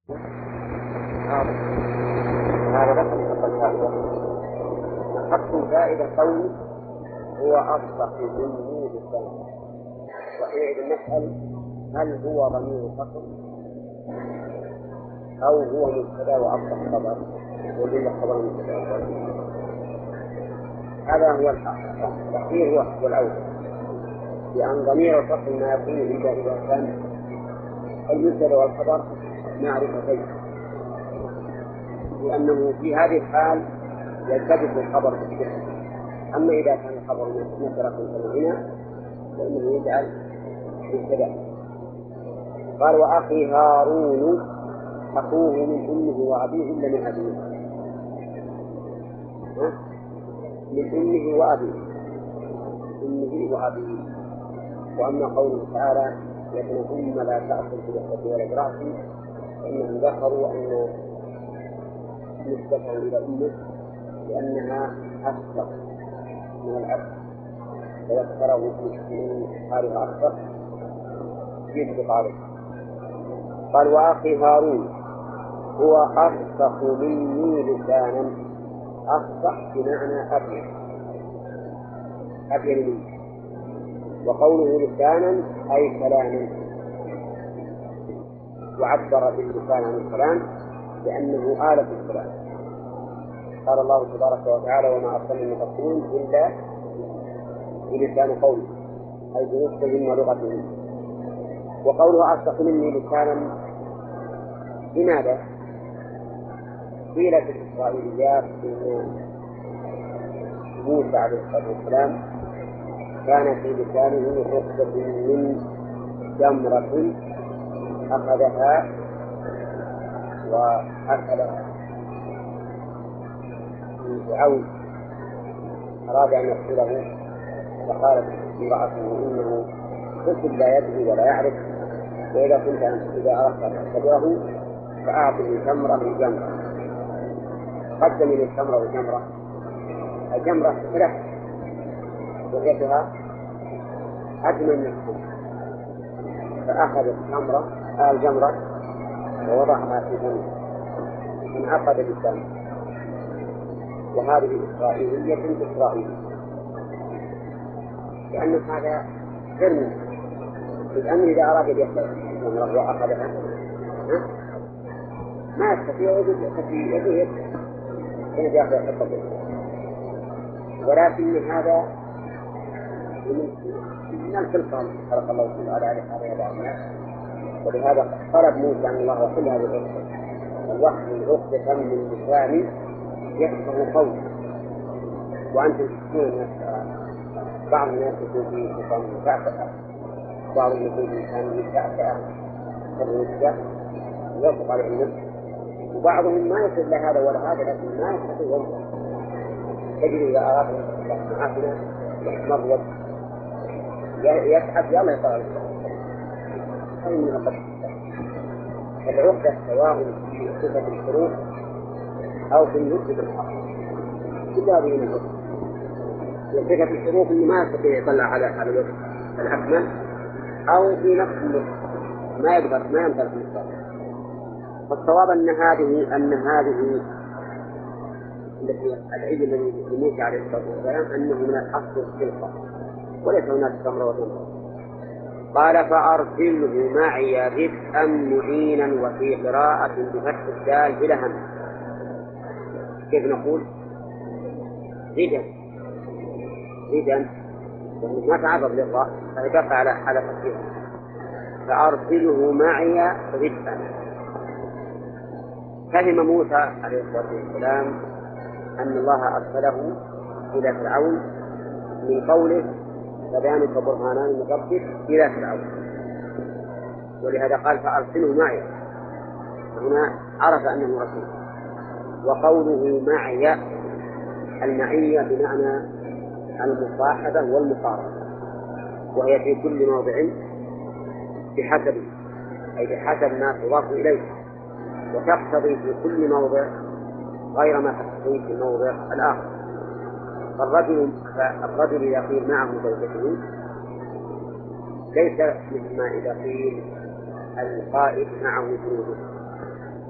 هذا لقد فائدة. حق فائدة قوي هو أصدق مني بالسنة. وحينئذ نسأل هل هو ضمير فصل أو هو مبتدأ وأصدق خبر وجل خبر مبتدأ. هذا هو الحق. الأخير هو الأول، لأن ضمير الفصل ما يكون إذا كان المبتدأ والخبر معرفتين، لأنه في هذه الحال يلتبس الخبر بالذكر. أما إذا كان الخبر نكرة كالغنى فإنه يجعل مبتدأ. قال وأخي هارون أخوه من أمه وأبيه إلا من أبيه، من أمه وأبيه، أمه وأبيه. وأما قوله تعالى يا ابن أم لا تأكل بلحية ولا برأسي فإنهم ذكروا أن نسبته إلى أمه لأنها أكثر من الأب، فذكره من حالها أكثر يجب عليه. قال وأخي هارون هو أفصح مني لسانا. أفصح بمعنى أبين مني، وقوله لسانا أي كلاما، وعبر باللسان عن الكلام لأنه آلة الكلام. قال الله تبارك وتعالى وما أرسلنا من رسول إلا بلسان قومه أي بنطقهم ولغتهم. وقوله أصدق مني لسانا لماذا؟ قيل في الإسرائيليات إن موسى عليه الصلاة والسلام كان في لسانه رقبة من جمرة أخذها وأكلها فرعون أراد أن يقتله، فقالت امرأته إنه طفل لا يدري ولا يعرف، وإذا أردت أن تختبره فأعطني تمرة من جمرة. قدم من التمرة والجمرة. الجمرة ثلاث وجهتها أجمل من التمرة، فأخذ الجمرة ووضعها في فمه انعقد لسانه. وهذه إسرائيلية لأن هذا غير الأمر إذا أراد أن يأخذ الجمرة وأخذها ما يستطيع في يده أن يأخذ حقه، ولكن هذا من الخلق خلق الله تعالى على هذا الناس. ولهذا طلب موسى أن الله يحل هذه العقدة، واحلل عقدة من لساني يفقهوا قولي. وأنتم تسمعون بعض الناس يكون في لسان مكافأة، بعض يكون في لسان مكافأة كالرجال يطلق عليه النفس، وبعضهم ما يصل لهذا ولا هذا لكن ما يستطيع ينفع. تجد إذا أراد معافنا يحمر يتعب يلا يطلع هذه من القدر. العقدة سواء في صفة الحروف أو في النطق بالحرف كل هذه من العقدة. صفة الحروف اللي ما يستطيع يطلع على الوجه الأكمل، أو في نفس النطق ما يقدر ما ينطق بالصوت. فالصواب أن هذه التي العيد الذي لموسى عليه الصلاة والسلام أنه من الأصل الخلقة وليس هناك تمر وتمر. قال فأرسله معي رفقا معينا، وفي قراءة بفتح الدال بلا همس. كيف نقول؟ ردا ما تعرض للراء فيبقى على تفسير. فأرسله معي رفقا. فهم موسى عليه الصلاة والسلام أن الله أرسله إلى فرعون من قوله فذلك برهانان من ربك إلى فرعون، ولهذا قال فأرسله معي. هنا عرف أنه رسول. وقوله معي المعية بمعنى المصاحبة والمقاربة، وهي في كل موضع بحسب، أي بحسب ما تضاف إليه، وتقتضي في كل موضع غير ما تقتضي في الموضع الآخر. فالرجل إذا قيل معه زوجته ليس مثل ما إذا قيل القائد معه جنوده،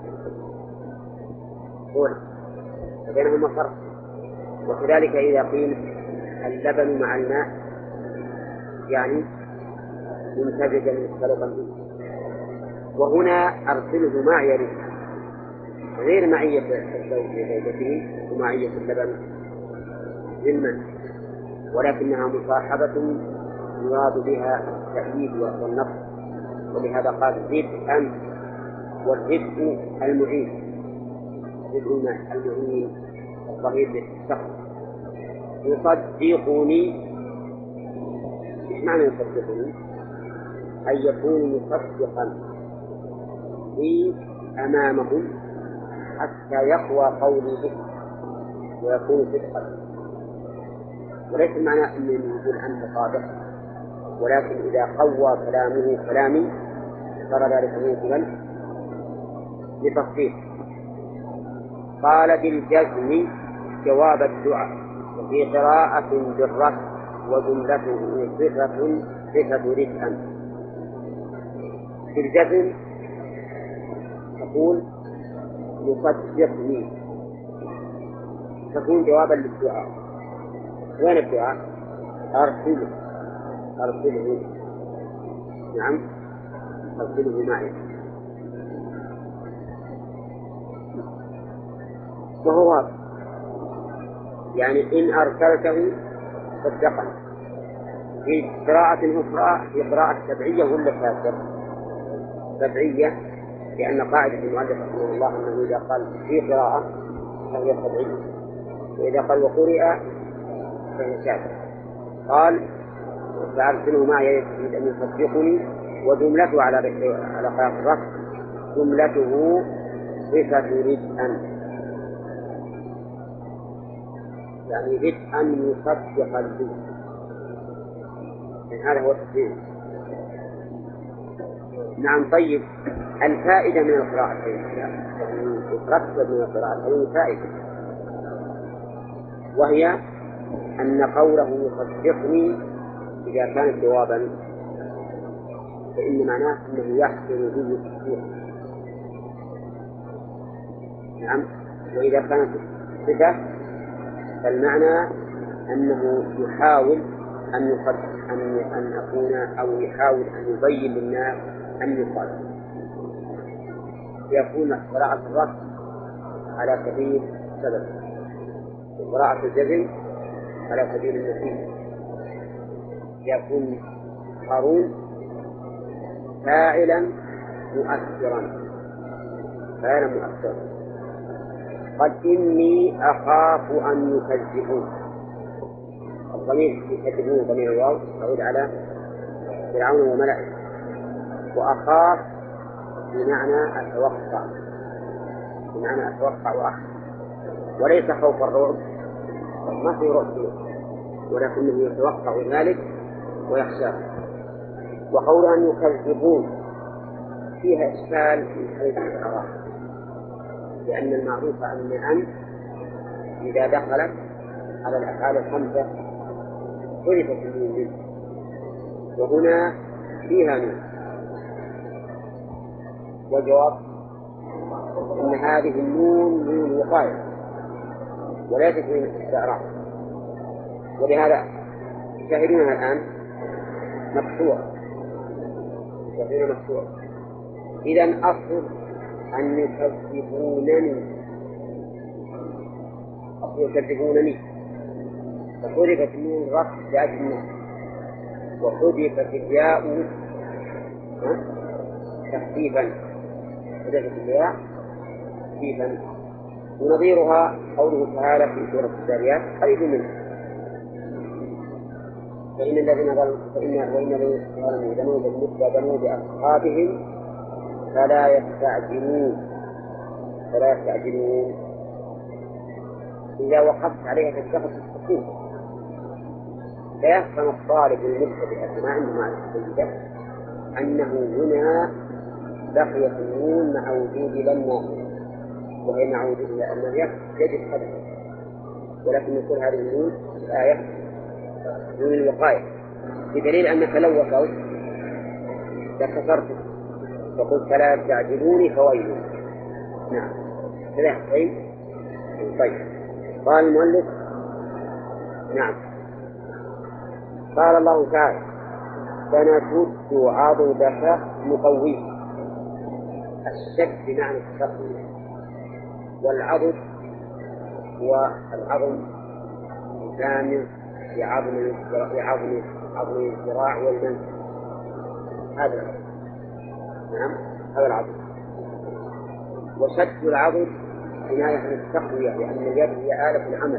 طول وبينهما فرق. وكذلك إذا قيل اللبن مع الماء يعني ممتزجا مختلطا به. وهنا أرسله معي رزقا غير معية الزوج لزوجته ومعية اللبن للمن، ولكنها مصاحبة يراد بها التأييد والنصر. ولهذا قال رزقا، والرزق المعين، رزق المعين الظهير بالشخص. يصدقني، إيش معنى يصدقني؟ أن يكون مصدقا لي أمامهم حتى يقوى قولي به ويكون صدقا. وليس المعنى أنه يقول أنت صادق، ولكن إذا قوى كلامه كلامي صار ذلك موجبا لتصديق. قال بالجزم جواب الدعاء، وفي قراءة بالرفع وجملته صفة رزقا. في الجزم تقول يصدقني، تكون جوابا للدعاء. وين الدعاء؟ أرسله نعم أرسله معي. وهو يعني إن أرسلته صدقني. في قراءة أخرى في قراءة سبعية ولا شاذة؟ سبعية، لأن قاعدة المؤلف رحمه الله أنه إذا قال في قراءة فهي سبعية، وإذا قال وقرئ فهي شاذة. قال فأرسله معي يريد أن يصدقني، وجملته على قراءة الرفع جملته صفة رزقا، يعني رزقا مصدقا به. هذا هو التفسير. نعم. طيب، الفائدة من القراءتين يعني تترتب من القراءتين فائدة، وهي أن قوله يصدقني إذا كان جوابا فإن معناه أنه يحصل به التصديق. نعم. وإذا كانت صفة فالمعنى أنه يحاول أن أكون أو يحاول أن يبين للناس أن يقال. يكون قراءة الرفع على سبيل السبب، وقراءة الجزم على سبيل النتيجة. يكون هارون فاعلا مؤثرا قال إني أخاف أن يكذبون. الضمير يكذبون ضمير الواو يعود على فرعون وملئه، وأخاف بمعنى أتوقع وأخاف، وليس خوف الرعب، ما في رعب فيه، ولكنه يتوقع ذلك ويخشاه. وقول أن يكذبون فيها إشكال من حيث الإعراب، لأن المعروف أن إذا دخلت على الأفعال الخمسة حذفت النون منه، وهنا فيها نون. والجواب أن هذه النون نون وقاية وليست من الاستعراض، ولهذا شاهدونها الآن مكسور. إذن أصل أن يكذبونني فحذفت النون رفع لأجل النون، وحذفت الياء تخفيفا، ونظيرها قوله تعالى في سورة الذاريات قريب منه: وإن الذين ظلموا ذنوب أصحابهم فلا يستعجلون. إذا وقفت عليها تتخذ السكون، فيفهم الطالب المبتدئ ما عنده معرفة جيدة أنه هنا بقيت النون مع وجود لما، وهي مع وجود لأن يجب حذفها، ولكن يقول هذه النون الآية نون الوقاية، بدليل أنك لو وصلت لكسرت فقلت فلا يستعجلوني فويل. نعم كذا. طيب طيب، قال المؤلف: نعم. قال الله تعالى: سنشد عضدك نقويه. الشد بمعنى التقوية، والعضد هو العظم الجامع عظم الذراع والمنكب، هذا العضد. نعم، هذا العضد. وشد العضد عناية عن التقوية، لأن اليد هي آلة العمل.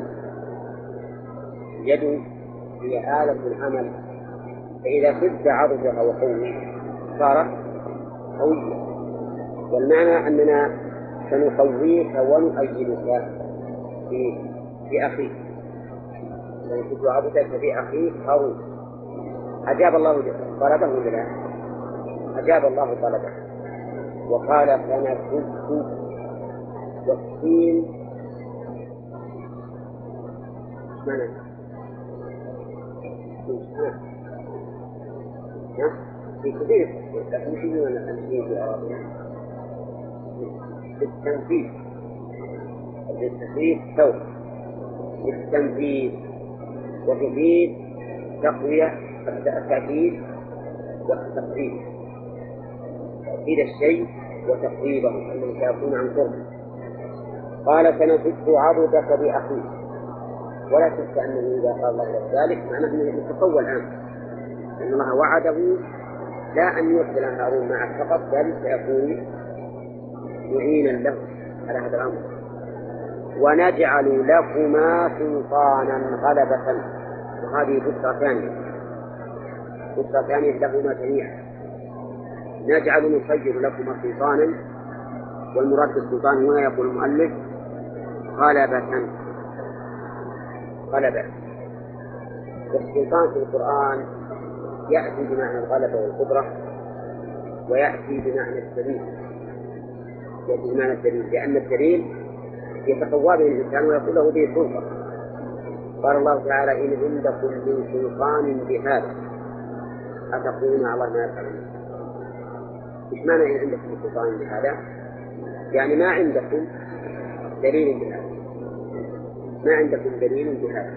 اليد هي آلة العمل، فإذا شد عضدها وقوي صارت قوية. والمعنى أننا سنقويك ونؤيدك في أخيك، سنشد عضدك في أخيك هارون. أجاب الله طلبه ولا؟ أجاب الله طلبه وقال: سنشد. والسين معنى في كثير، لكن مش يقولون التنفيذ بالعربية. بالتنفيذ، بالتنفيذ سوء، بالتنفيذ، وتفيد تقوية التأكيد والتقريب، تأكيد الشيء وتقريبه أنه سيكون عن قرب. قال: سنشد عضدك بأخيك. ولا شك أنه إذا قال الله ذلك معناه أنه يتقوى الآن، أن الله وعده لا أن يرسل هارون معه فقط، بل سيكون معينا له على هذا الأمر. ونجعل لكما سلطانا غلبة. وهذه بشرى ثانية لهما جميعا. نجعل نسير لكما سلطانا، والمراد بالسلطان هنا يقول المؤلف غلبة. والسلطان في القرآن يأتي بمعنى الغلبة والقدرة، ويأتي بمعنى الدليل. لأن الدليل يتقوى به الإنسان ويقول له به سلطة. قال الله تعالى: إن عندكم من سلطان بهذا أتقولون على الله ما يفعلون. إيش معنى إن عندكم من سلطان بهذا؟ يعني ما عندكم دليل بهذا، ما عندكم دليل بهذا.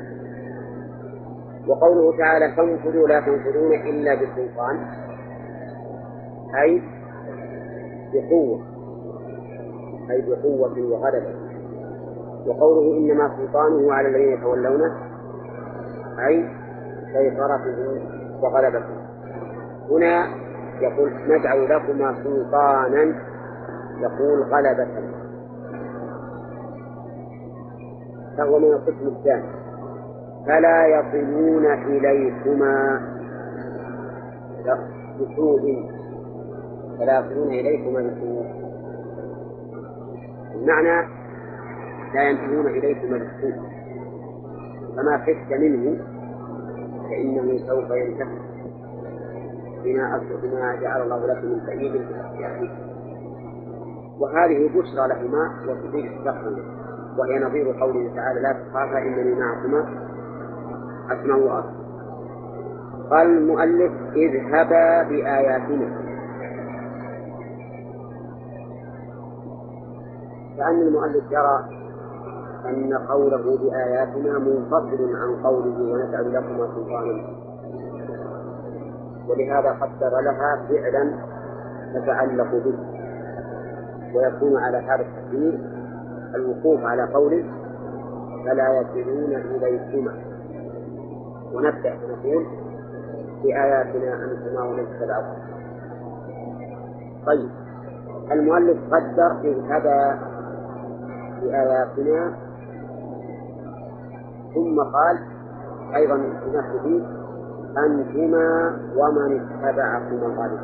وقوله تعالى: فانفذوا لا تنفذون إلا بسلطان، أي بقوة وغلبة. وقوله: إنما سلطانه على الذين يتولونه، أي سيطرته وغلبته. هنا يقول: نجعل لكما سلطانا، يقول غلبة، فهو من القسم الثاني. فلا يصلون إليكما بسوء. المعنى لا ينتهون إليكما بالسوء، فما خفت منه فإنه سوف ينتهي بما جعل الله لكم من تأييد في أخيكم. وهذه بشرى لهما وتفيد التقوى، وهي نظير قوله تعالى: لا تخافا إنني معكما أسمع وأبصر. قال المؤلف: اذهبا بآياتنا. كأن المؤلف يرى أن قوله بآياتنا منفصل عن قوله ونجعل لكما سلطانا، ولهذا قدر لها فعلا تتعلق به، ويكون على هذا التقدير الوقوف على قوله فلا يصلون إليكما، ونبدأ نقول بآياتنا أنتما ومن تبعكم. طيب، المؤلف قدر اذهبا بآياتنا، ثم قال أيضا نفسه: أنتما ومن اتبعكما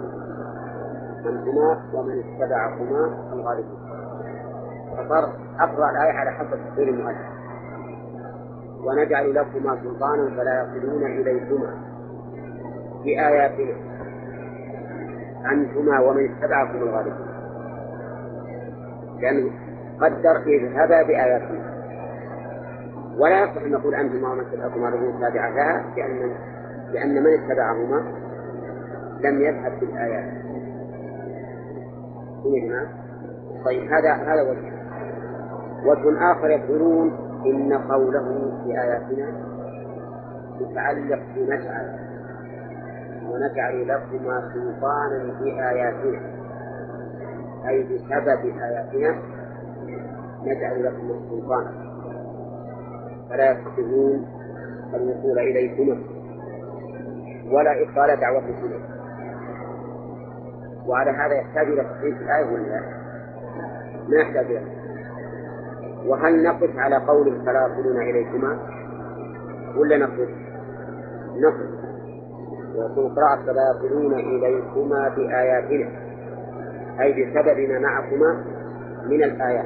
الغالبون. فصار أقرأ الآية على حسب تفسير المؤلف: ونجعل لكما سلطانا فلا يصلون إليكما بآياتنا أنتما ومن اتبعكم الغالبون. لأنه قدر اذهبا بآياتنا، ولا يصح أن نقول أنتما ومن اتبعكما الغالبون تابعة لها، لأن من اتبعهما لم يذهب بالآيات. طيب، هذا وجه. وجه آخر يقولون إن قوله في آياتنا متعلق ونجعل لكما سلطانا بآياتنا، أي بسبب آياتنا نجعل لكم السلطان فلا يستطيعون الوصول إليكما ولا إبطال دعوتكم. وعلى هذا يحتاج إلى تفصيل الآية ولا لا؟ ما يحتاج إليه. وهل نقف على قوله فلا يصلون إليكما ولا نقف؟ ويقول قراءة فلا يصلون إليكما بآياتنا، أي بسبب ما معكما من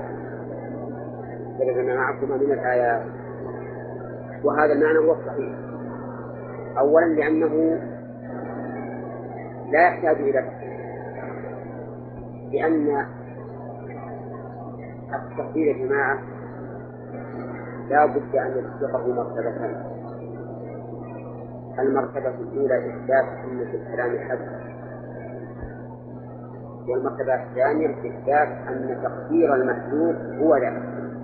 الآيات، وهذا المعنى هو الصحيح. أولا لأنه لا يحتاج إلى تفصيل، لأن التفصيل يا جماعة لا بد أن يسبقه مرتبتان. المرتبة الأولى إثبات أن في الكلام حد، والمرتبة الثانية إثبات أن تقدير المحذوف هو ذلك.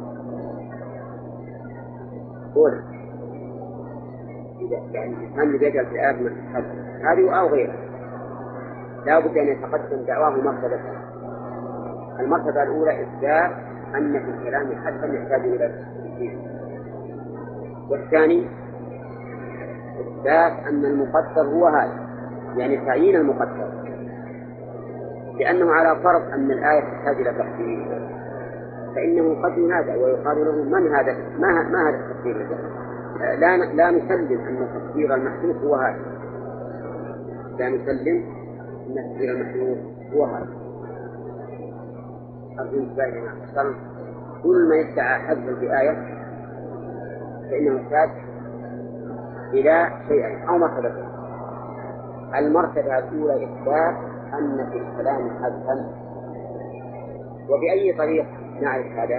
يعني الإنسان يجعل في الآية حد هذه أو غيرها لا بد أن يتقدم دعواه مرتبتان. المرتبة الأولى إثبات أن في الكلام حدا يحتاج إلى تفصيل، والثاني إثبات أن المقدر هو هذا، يعني تعيين المقدر، لأنه على فرض أن الآية تحتاج إلى تفصيل فإنه قد ينادى ويقال له من هذا؟ ما هذا التفصيل؟ لا نسلم أن تفسير المحذوف هو هذا، لا نسلم أن تفسير المحذوف هو هذا. كل ما يدعى حذف في آية فإنه يحتاج إلى شيئين أو مرتبتين. المرتبة الأولى إثبات أن في الكلام حذفا، وبأي طريق نعرف هذا؟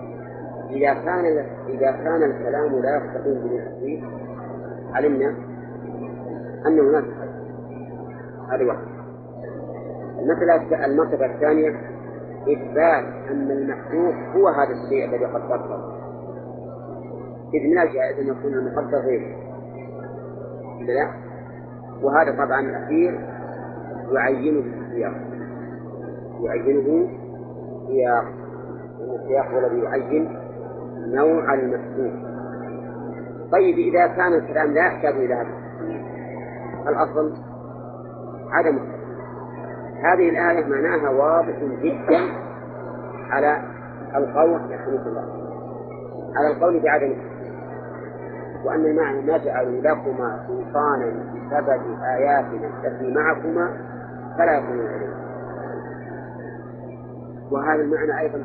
إذا كان الكلام لا يستقيم بالتحديد علمنا أنه هناك حذف. هذه واحدة. المرتبة الثانية إثبات أن المحذوف هو هذا الشيء الذي قدرته، إذ من الجائز أن يكون المقدر غيره. لا، وهذا طبعا الأخير يعينه السياق هو الذي يعين نوع المحذوف. طيب إذا كان الكلام لا يحتاج إلى هذا الأصل عدم هذه الآية معناها واضح جدا على القول على القول بعدم، وأن المعنى نجعل لكما سلطانا بسبب آياتنا التي معكما فلا يكونون عليه. وهذا المعنى أيضا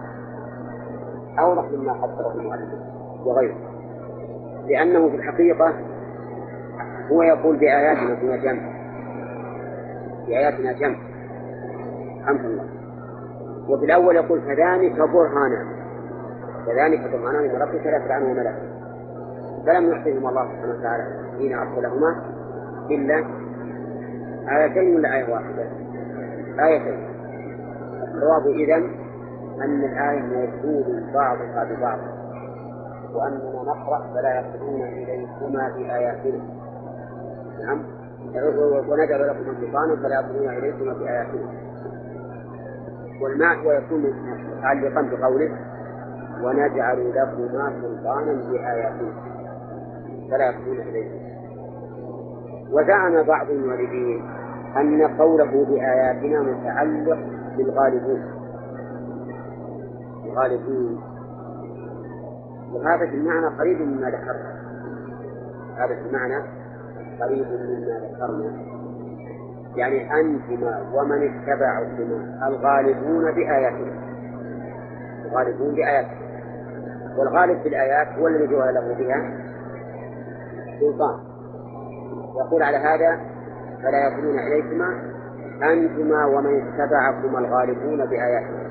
أوضح مما قدره المؤلف وغيره، لأنه في الحقيقة هو يقول بآياتنا جمع الحمد لله. وفي الأول يقول فذلك برهانا من ربك لا تلعنه ملك، فلم يحسنهم الله سبحانه وتعالى حين أرسلهما إلا آيتين ولا آية واحدة؟ آيتين. الجواب إذن أن الآية موصول بعضها ببعض، وأننا نقرأ فلا يصلون إليكما بآياتنا. نعم، ونجعل لكم سلطانا فلا يصلون إليكما بآياتنا. والمعنى ويكون متعلقا بقوله ونجعل لكما سلطانا بآياتنا فلا يصلون إليكما. وزعم بعض الموردين أن قوله بآياتنا متعلق بالغالبين، وهذا في المعنى قريب مما ذكرنا، يعني أنتما ومن اتبعكما الغالبون بآياتنا، والغالب في الآيات هو الذي جعل له بها سلطان. يقول على هذا فلا يصلون إليكما أنتما ومن اتبعكما الغالبون بآياتنا،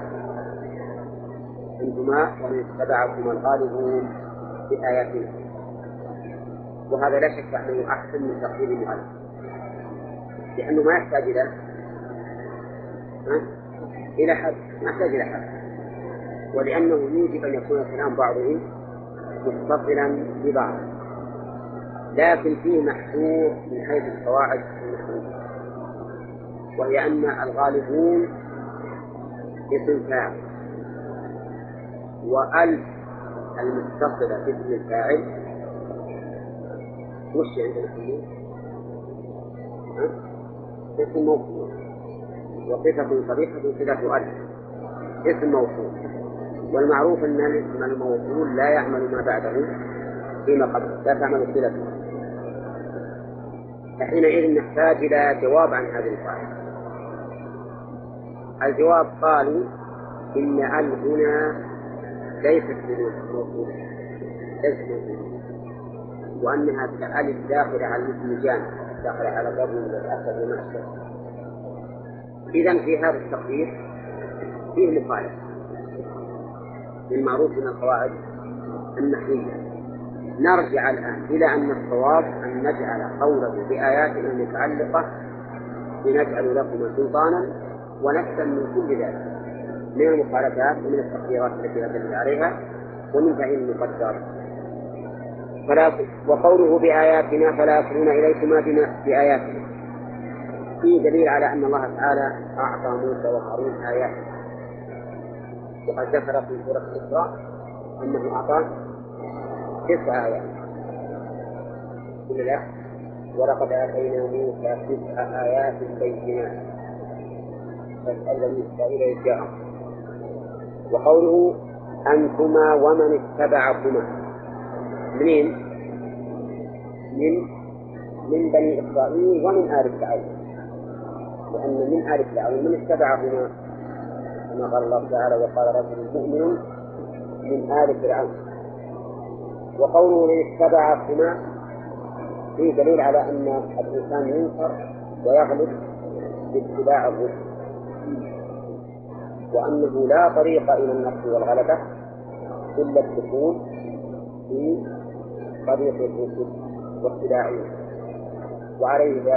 وهذا لا شك أنه أحسن من تقدير المؤلف، لأنه ما يحتاج إلى حد، ولأنه يوجب أن يكون الكلام بعضه متصلا ببعض، لكن فيه محذور من حيث القواعد النحوية، وهي أن الغالبون اسم فاعل، وألف المتصلة باسم الفاعل وش عندنا فيه؟ اسم موصول، وصفة صريحة صفة ألف اسم موصول، والمعروف أن الاسم الموصول لا يعمل ما بعده فيما قبله، لا تعمل صلته. فحينئذ نحتاج إلى جواب عن هذه القاعدة. الجواب قالوا إن ال هنا ليست موصولة، وأنها كألف داخلة على الاسم جامع، داخلة على الرجل والأسد والمعشر. إذن في هذا التقدير فيه مخالفة للمعروف من القواعد النحوية. نرجع الآن إلى أن الصواب أن نجعل قوله بآياتنا المتعلقة بنجعل لكم سلطانا ونفسا من كل ذلك من المخالفات ومن التقديرات التي أدل عليها ومن تعيين المقدر. وقوله بآياتنا فلا يصلون إليكما بآياتنا فيه دليل على أن الله تعالى أعطى موسى وهارون آيات، وقد ذكر في سورة الإسراء أنه أعطى 9 آيات. لا، ولقد آتينا موسى 9 آيات بينات فاسأل بني إسرائيل إذ جاءهم. وقوله أنتما ومن اتبعكما منين؟ من بني إسرائيل ومن آل فرعون، لأن من آل فرعون من اتبعهما كما قال الله تعالى وقال رجل مؤمن من آل فرعون. وقوله من اتبعهما فيه دليل على أن الإنسان ينكر ويغلب باتباع الرسل، وأنه لا طريق إلى النصر والغلبة إلا الدخول في طريق الرسل واتباعهم. وعليه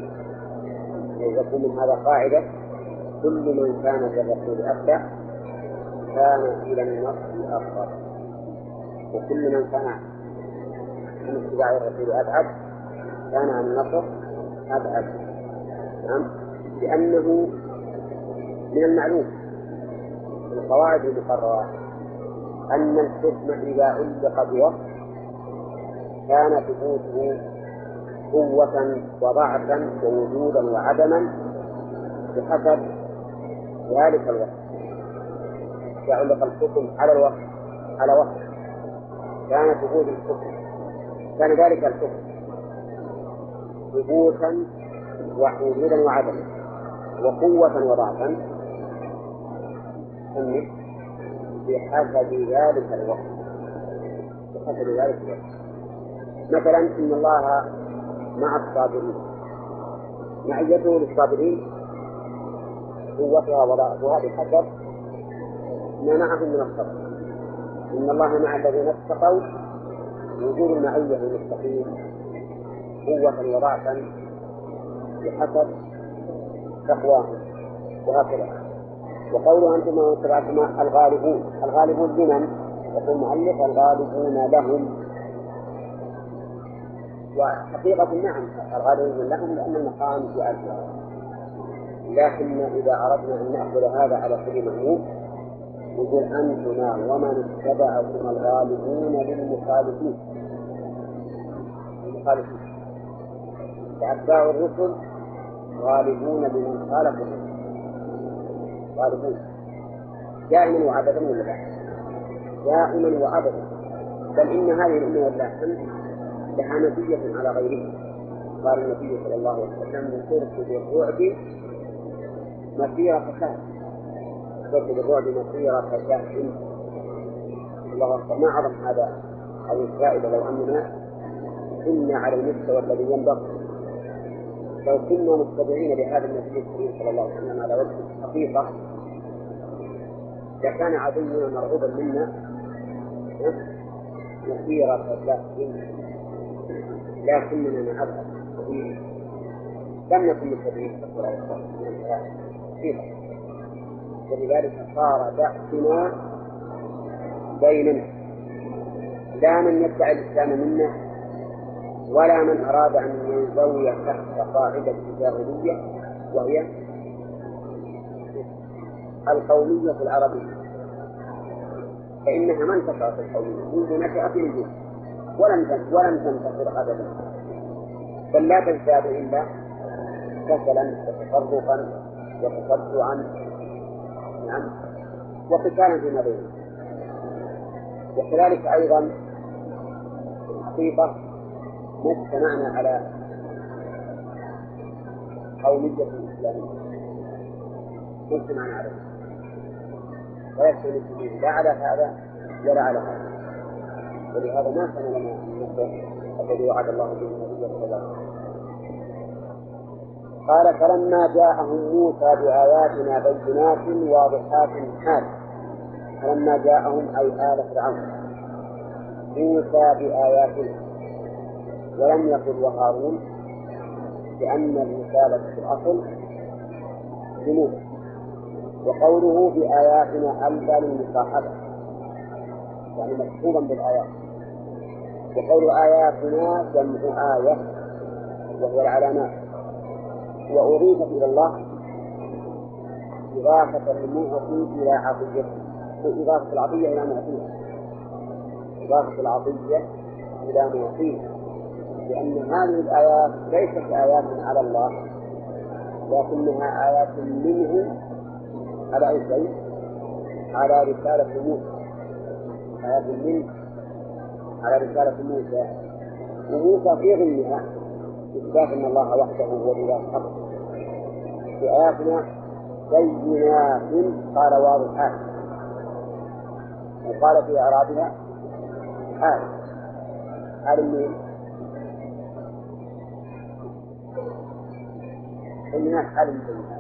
يكون من هذا قاعدة: كل من كان بالرسول أتبع كان إلى النصر أقرب، وكل من كان من اتباع الرسول أبعد كان عن النصر أبعد. نعم، لأنه من المعلوم في القواعد المقررة أن الحكم إذا علق بوصف كان ثبوته قوة وضعفا ووجودا وعدما بحسب ذلك الوصف. إذا علق الحكم على الوصف على وصف كان ثبوت الحكم، كان ذلك الحكم ثبوتا ووجودا وعدما وقوة وضعفا بحسب ذلك الوصف. مثلا إن الله مع الصابرين، معيته للصابرين قوتها وضعفها بحسب ما معهم من الصبر. إن الله مع الذين اتقوا، وجود المعية للمتقين قوة وضعفا بحسب تقواهم، وهكذا. وقوله أنتم واتبعكما الغالبون لمن؟ يقول المؤلف الغالبون لهم، وحقيقة نعم الغالبون لهم لأن المقام في أجلها، لكن إذا أردنا أن نأخذ هذا على سبيل المعموم يقول أنتما ومن اتبعكم الغالبون للمخالفين. فأتباع الرسل غالبون لمن خالفهم، غالبون دائما وأبدا ولا لا؟ دائما وأبدا، بل إن هذه الأمة والله لها نتيجة على غيرها. قال النبي صلى الله عليه وسلم: صرت بالرعب مسيرة شهر، صرت بالرعب مسيرة شهر. الله أكبر، ما عظم هذا أو الفائدة لو أننا كنا على المستوى الذي ينبغي، لو كنا متبعين لهذا النبي الكريم صلى الله عليه وسلم على وجه الحقيقة لكان عدونا مرعوبا منا مسيرة شهر، لكننا نعبد لم نكن متبعين صلى الله عليه وسلم، ولذلك صار بأسنا بيننا، لا من يدعي الإسلام منا ولا من أراد أن ينزوي تحت قاعدة الجاهلية وهي القومية العربية، فإنها ما انتصرت القومية منذ نشأت الجيل ولم تنتصر أبدا، بل لا تزداد إلا كسلا وتفرقا وتصدعا، نعم، وقتالا فيما بينهم. وكذلك أيضا الحقيقة ما اجتمعنا على قومية إسلامية، ما اجتمعنا عليها، ويكفي المسلمين لا على هذا ولا على هذا، ولهذا ما كان لنا النصر الذي وعد الله به النبي صلى الله عليه وسلم. قال فلما جاءهم موسى بآياتنا بينات واضحات حال، فلما جاءهم أي آل فرعون موسى بآياتنا، ولم يقل وهارون، لأن الرسالة في الأصل لموسى، وقوله بآياتنا ألبى للمصاحبة يعني مكتوبا بالآيات، وقول آياتنا جمع آية وهي العلامات، وأضيفت إلى الله إضافة المعطي إلى عطيته، إضافة العطية إلى معطيه، إضافة العطية إلى معطيه، لأن هذه الآيات ليست آيات على الله، لكنها آيات منه على أي شيء؟ على رسالة موسى، آيات منه على رسالة موسى، وموسى في ضمنها إثبات أن الله وحده هو الإله الحق. في آياتنا بينات قال واضحات، وقال في أعرابها حال، حال من بينات، حال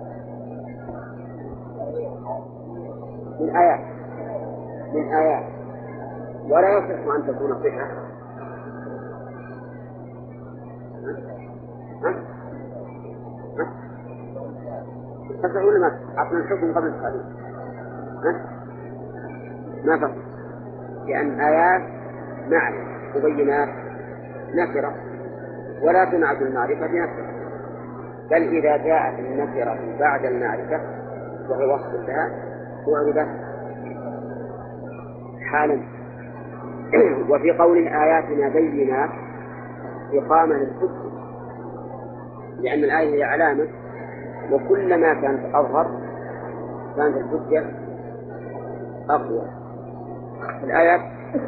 من آيات، من آيات، ولا يصح أن تكون صفة. تصح ولا ما عطنا الحكم قبل التعليم؟ ما تصح، لأن آيات معرفة وبينات نكرة، ولا تنعت المعرفة بنكرة، بل إذا جاءت النكرة بعد المعرفة وهي وصف لها تعرف حالا. وفي قول آياتنا بينات إقامة للحجة، لأن الآية هي علامة، وكلما كانت أظهر كانت الحجة أقوى. الآيات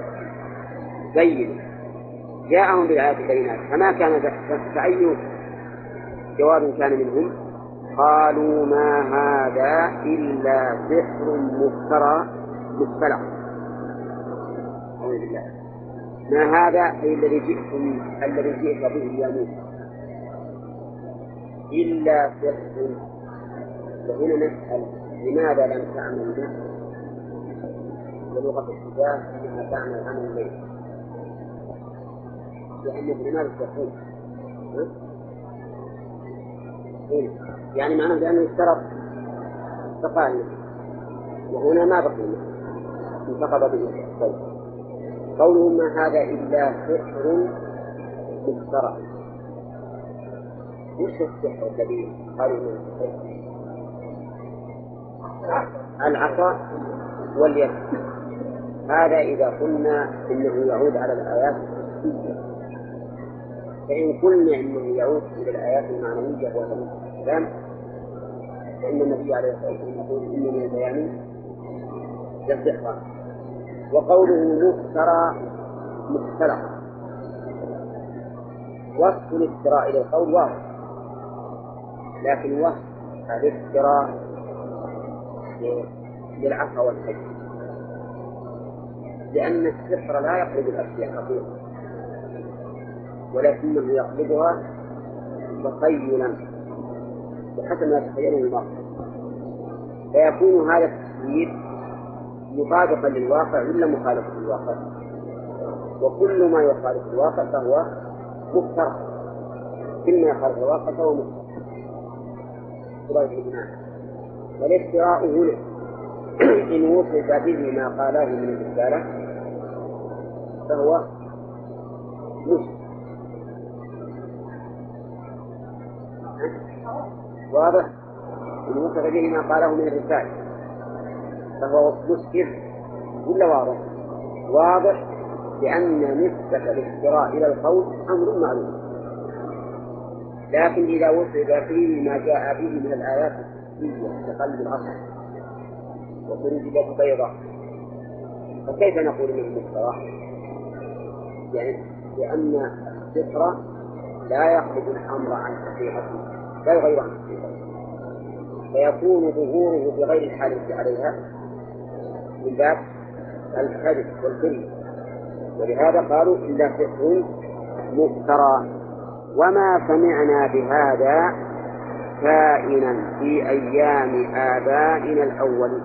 بينة جاءهم بالآيات بينات، فما كان فأي جواب كان منهم؟ قالوا ما هذا إلا سحر مفترى مختلق. أعوذ بالله. ما هذا أي الذي جئت به يا موسى إلا سحر. وهنا نسأل لماذا لم تعمل به؟ ولغة الحجاج أنها تعمل عمل الليل، لأنه لماذا تقول يعني معناه لأنه اشترط تقاليد، وهنا ما بقي انتقض به الصوت. قولهم ما هذا إلا سحر مفترى. وش السحر الذي قالوا من السحر؟ العصا واليد. هذا إذا قلنا إنه يعود على الآيات الحسية، فإن قلنا إنه يعود إلى الآيات المعنوية وهو الكلام، فإن النبي عليه الصلاة والسلام يقول إن من البيان للسحر. وقوله مفترى مختلق، وصف الافتراء إلى القول واضح، لكن وصف الافتراء للعصا والحجر، لأن السحر لا يقلب الأشياء حقيقة، ولكنه يقلبها تخيلا بحسب ما يتخيله المرء، فيكون هذا التخيل مطابقا للواقع ولا مخالفا للواقع، وكل ما يخالف الواقع فهو مفترى، كل ما يخالف الواقع فهو مفترى. والافتراء هنا إن وصف به ما قاله من الرسالة فهو مشرك. واضح؟ إن وصف به ما قاله من الرسالة فهو مشرك ولا واضح؟ واضح، لأن نسبة الافتراء إلى القول أمر معلوم. لكن إذا وصف فيه ما جاء به من الآيات التفصيلية كقلب الأصل وخروج بيضاء فكيف نقول إنه مفترى؟ يعني لأن الفطرة لا يخرج الأمر عن حقيقته، لا يغير عن حقيقته، فيكون ظهوره بغير الحادث عليها من باب الكذب والكذب. ولهذا قالوا إلا فطر مفترى. وما سمعنا بهذا كائنا في أيام آبائنا الأولين.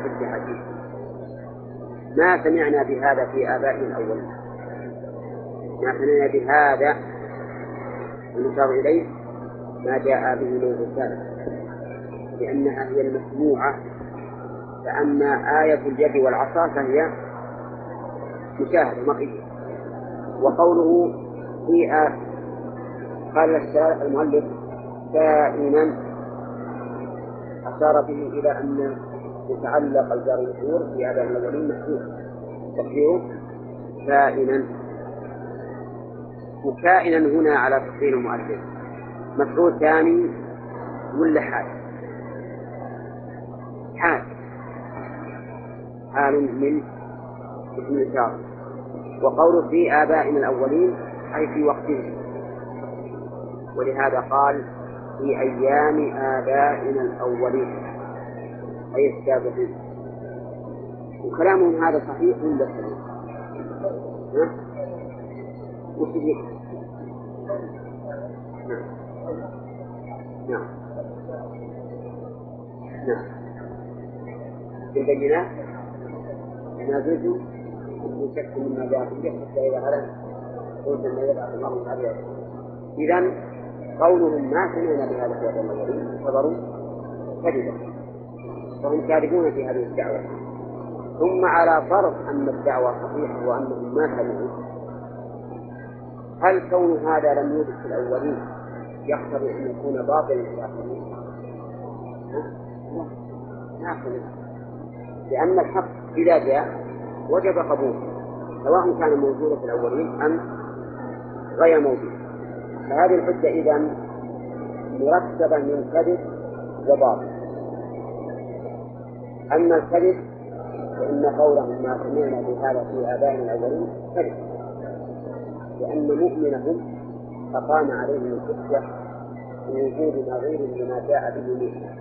ما سمعنا بهذا في آبائنا الأولين، ما سمعنا بهذا المشار إليه ما جاء به من الرسالة لأنها هي المسموعة. فأما آية اليد والعصا فهي مشاهدة مرئية. وقوله في قال المؤلف كائنا أشار به إلى أن يتعلق الجار والمجرور في آبائنا الأولين محذوف تقديره كائنا. وكائنا هنا على تقدير المؤلف مفعول ثاني ولا حال؟ حال من اسم الإشارة. وقوله في آبائنا الأولين أي في وقتهم، ولهذا قال في أيام آبائنا الأولين أي السابقين. وكلامهم هذا صحيح ولا صحيح؟ وصحيح. نعم بالبينات ما زلت من شك مما جاء فيه حتى إذا هلك قلت أن يبعث الله من أبيض. إذن قولهم ما سمعنا بهذا في هذا الأولين اعتبروا كذبا، فهم كاذبون في هذه الدعوة. ثم على فرض أن الدعوة صحيحة وأنهم ما سمعوا، هل كون هذا لم يوجد في الأولين يقتضي أن يكون باطلا في الآخرين؟ لا، لأن الحق إذا جاء وجب قبوله سواء كان موجودا في الأولين أم غير موجود. فهذه الحجة إذن مركبة من كذب وباطل. أما الكذب فإن قولهم ما سمعنا بهذا في آبائنا الأولين كذب، لأن مؤمنهم أقام عليهم الحجة بوجود نظير لما جاء به منه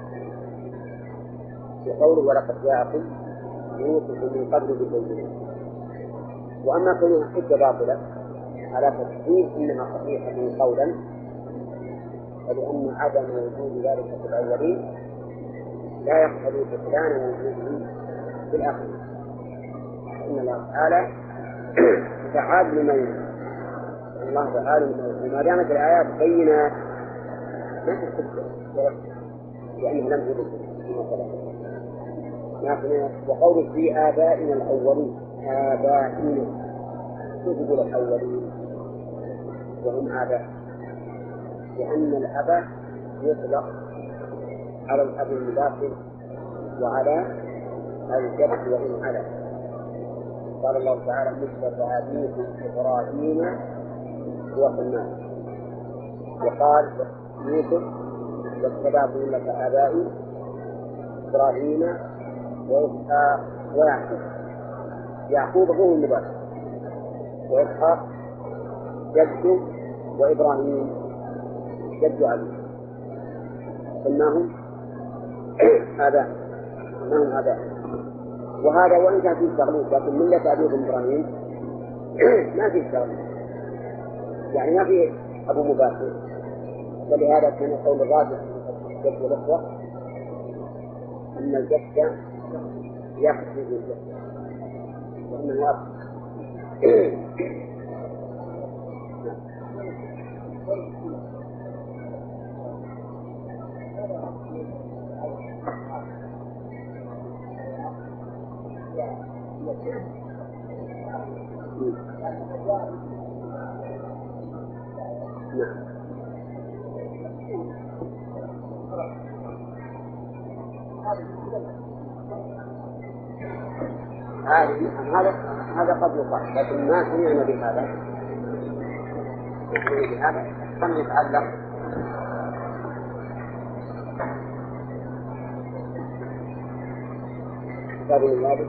بقوله ولقد جاءكم يوسف من قبل بالبينات. وأما كونها حجة باطلة على تفسير إنها صحيحة قولا، فلأن عدم وجود ذلك في الأولين لا يقتضي بطلان وجوده في الآخرين. إن الله تعالى فعال لما يريد. الله تعالى وما دامت الآيات بينات ما تستبدل لأنه لم يرد مثلا. وقول في آبائنا الأولين، آبائنا تجد الأولين وهم آباء، لأن الأب يطلق على الأب المداخل وعلى الجد وإن على. قال الله تعالى مشرف أبيكم إبراهيم وسلمان، وقال يوسف واجتباكم ملة آبائي إبراهيم وإسحاق ويعقوب. يعقوب هو المباشر، وإسحاق جد، وإبراهيم جد أبيه، سماهم آباء. وهذا وإن كان فيه تغليظ، لكن ملة أبيكم إبراهيم ما فيه تغليظ، يعني ما فيه أبو مباشر. ولهذا كان قول الراجح في الجد والإخوة أن الجد يخفي الجد وأنه أب. هذا قد يقع، لكن ما سمعنا بهذا. كم يتعلق كتاب الله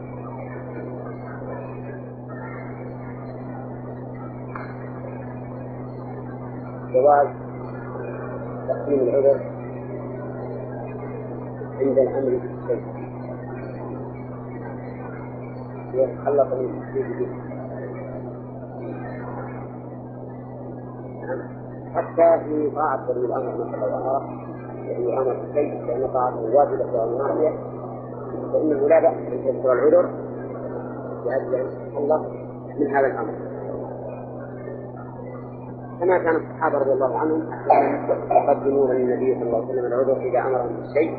جواز تقديم العذر عند الأمر بالشيء يتخلق من الشيء حتى في طاعة ولي الأمر مثل الأمر يعني أمر الشيء لأن طاعته واجبة أو نافية فإنه لا بأس أن يذكر العذر لأجل الله من هذا الأمر، كما كان الصحابة رضي الله عنهم يقدمون للنبي صلى الله عليه وسلم العذر إذا أمرهم بالشيء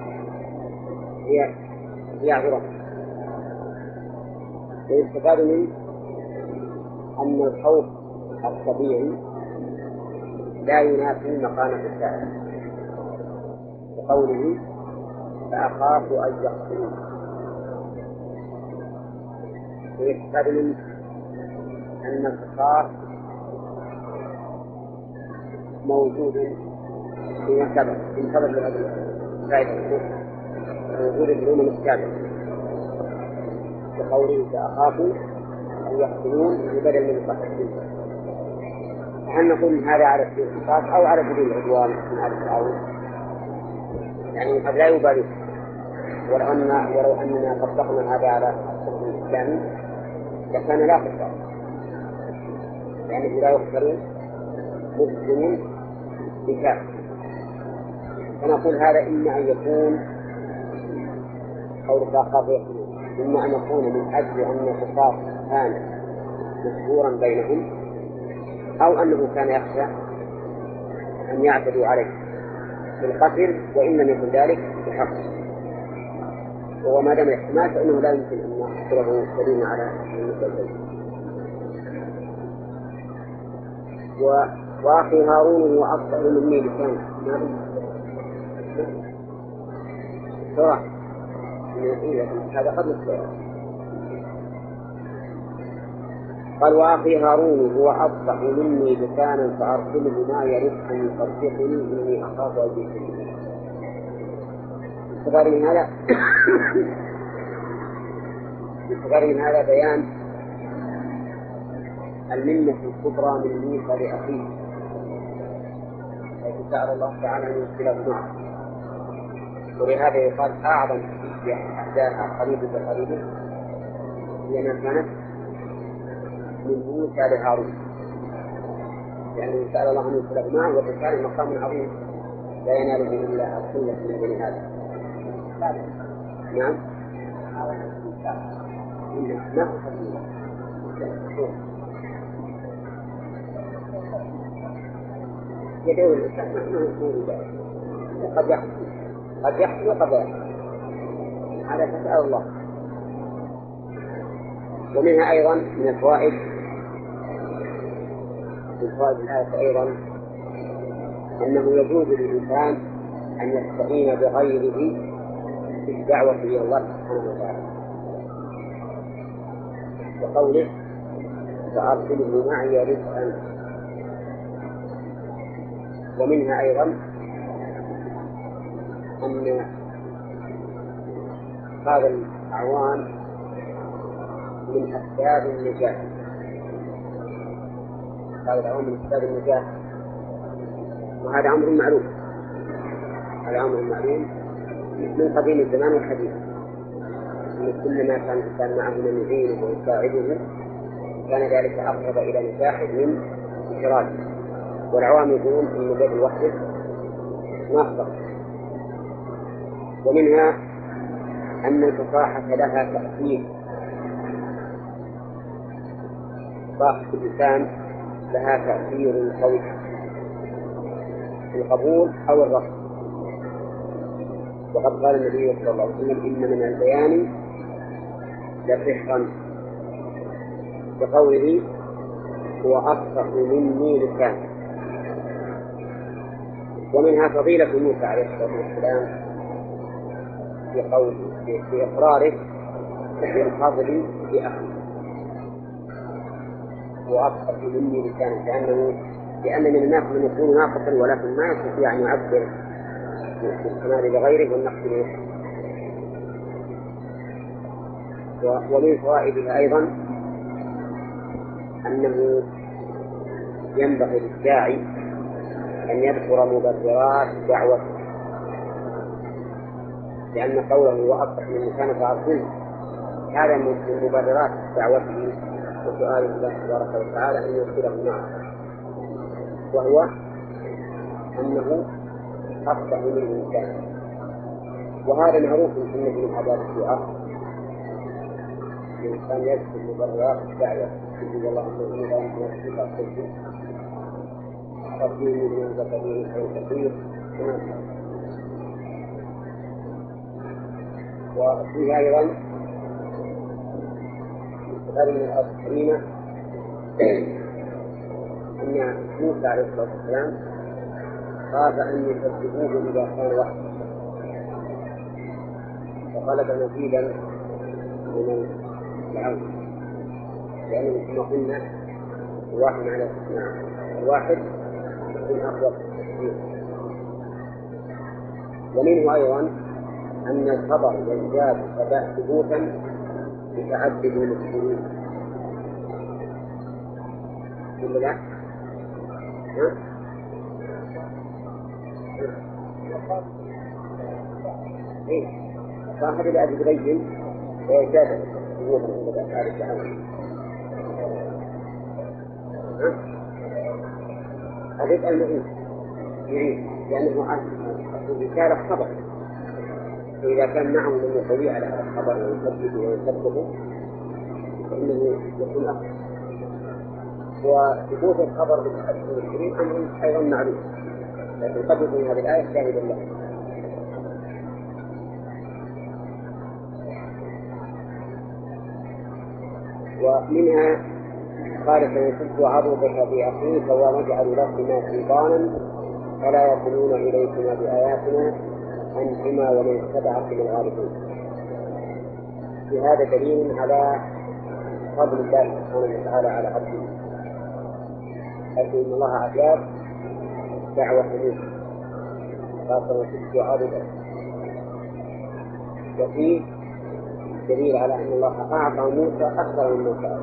ليعذره. ويستفاد منه أن الخوف الطبيعي لا ينافي مقامة السائل، بقوله فأخاف أن يقتلون. ويستفاد منه أن الخطاب موجود في سبب هذه الفائدة موجود في الأمم السابقة، بقوله فأخافوا أن يقتلون بدل من القتل. هل نقول هذا على سبيل القصاص أو على سبيل العدوان من هذا التعاون؟ يعني قد لا يبالي، ولو أننا طبقنا هذا على الحكم الإسلامي لكان لا قصاص، لأنه لا يقتل مسلم بكافر. فنقول هذا إما أن يكون قول فأخاف يقتلون، إما أن يكون من أجل أن القصاص كان مشهورا بينهم، أو أنه كان يخشى أن يعتدوا عليه بالقتل وإن لم يكن ذلك بحق. وما دام الاحتمال فإنه لا يمكن أن يحصله دليل على المسلمين. وأخي هارون هو أفضل مني لسانه صراحة هذا قد يصير. قال وأخي هارون هو أفضح مني لسانا فأرسله معي رزقا يصدقني إني أخاف أن يكذبون. يستفاد من هذا بيان المنة الكبرى من موسى لأخيه، حيث سأل الله تعالى أن يرسله معه. ولهذا يقال أعظم أحداث قريبة قريبة هي ما كانت من موسى لهارون، لأنه سأل الله أن يرسله معه، وكان مقام عظيم لا يناله إلا القلة من بني آدم. نعم يدعو الإنسان قد يحصل وقد لا يحصل، هذا تسأل الله. ومنها أيضا من الفوائد الآية أيضا أنه يجوز للإنسان أن يستعين بغيره في الدعوة إلى الله سبحانه وتعالى، وقوله فأرسله معي رزقا. ومنها أيضا أن هذا الأعوان من أسباب النجاة، وهذا أمر معلوم، من قديم الزمان والحديث، أن كل ما كان الإنسان معه من يعينه ويساعده كان ذلك أقرب إلى نجاحه من انفراده. والعوام يقولون إن النجاة وحده ما أفضل. ومنها أن الفصاحة لها تأثير، فصاحة اللسان لها تأثير قوي في القبول أو الرفض. وقد قال النبي صلى الله عليه وسلم إن من البيان لسحرا بقوله هو أفصح مني لسانا. ومنها فضيلة موسى عليه الصلاة والسلام في قوله في إقراره بالفضل بأخيه وأفصح مني لسانا، لأن من الناس من يكون ناقصا ولكن ما يستطيع أن يعبر بالكمال لغيره والنقص له. ومن فوائدها أيضا أنه ينبغي للداعي أن يذكر مبررات دعوته، لأن قوله وأصبح من لسان فأرسله هذا من مبررات دعوته وسؤال الله تبارك وتعالى أن يرسله معه، وهو أنه أصبح من الإنسان. وهذا معروف في النبي من آداب الدعاء، الإنسان يذكر مبررات الدعوة يقول الله أنه لا يمكن أن يكون تقديم من ذكرين أو كثير. وفيه أيضا هذا من الآيات الكريمة أن موسى عليه الصلاة والسلام خاف أن يكذبوه إذا كان وحده، فطلب نبيلا من العون، لأنه كما قلنا الواحد على الاثنين، الواحد يكون أقوى. ومنه أيضا أن الخبر يزداد ثبوتا بتعدد المسلمين. ولا لا؟ صاحب الأبي بين ويزداد ثبوتا عند أفعال التعاون. هذا المهم يريد لأنه الرسالة خبر، فإذا كان معه من يقوي على هذا الخبر ويثبته ويثبته فإنه يكون أفضل. وثبوت الخبر بالتحدث الكريم أمر أيضا معلوم، لكن قد يكون هذه الآية شاهدا له. ومنها قال سنشد عضدك في أخيك ونجعل لكما سلطانا فلا يصلون إليكما بآياتنا أنتما ومن اتبعكم الغالبون. في هذا دليل على فضل الله سبحانه وتعالى على عبده، حيث إن الله أجاب دعوة موسى قال سنشد عضدك. وفيه دليل على أن الله أعطى موسى أكثر من موسى،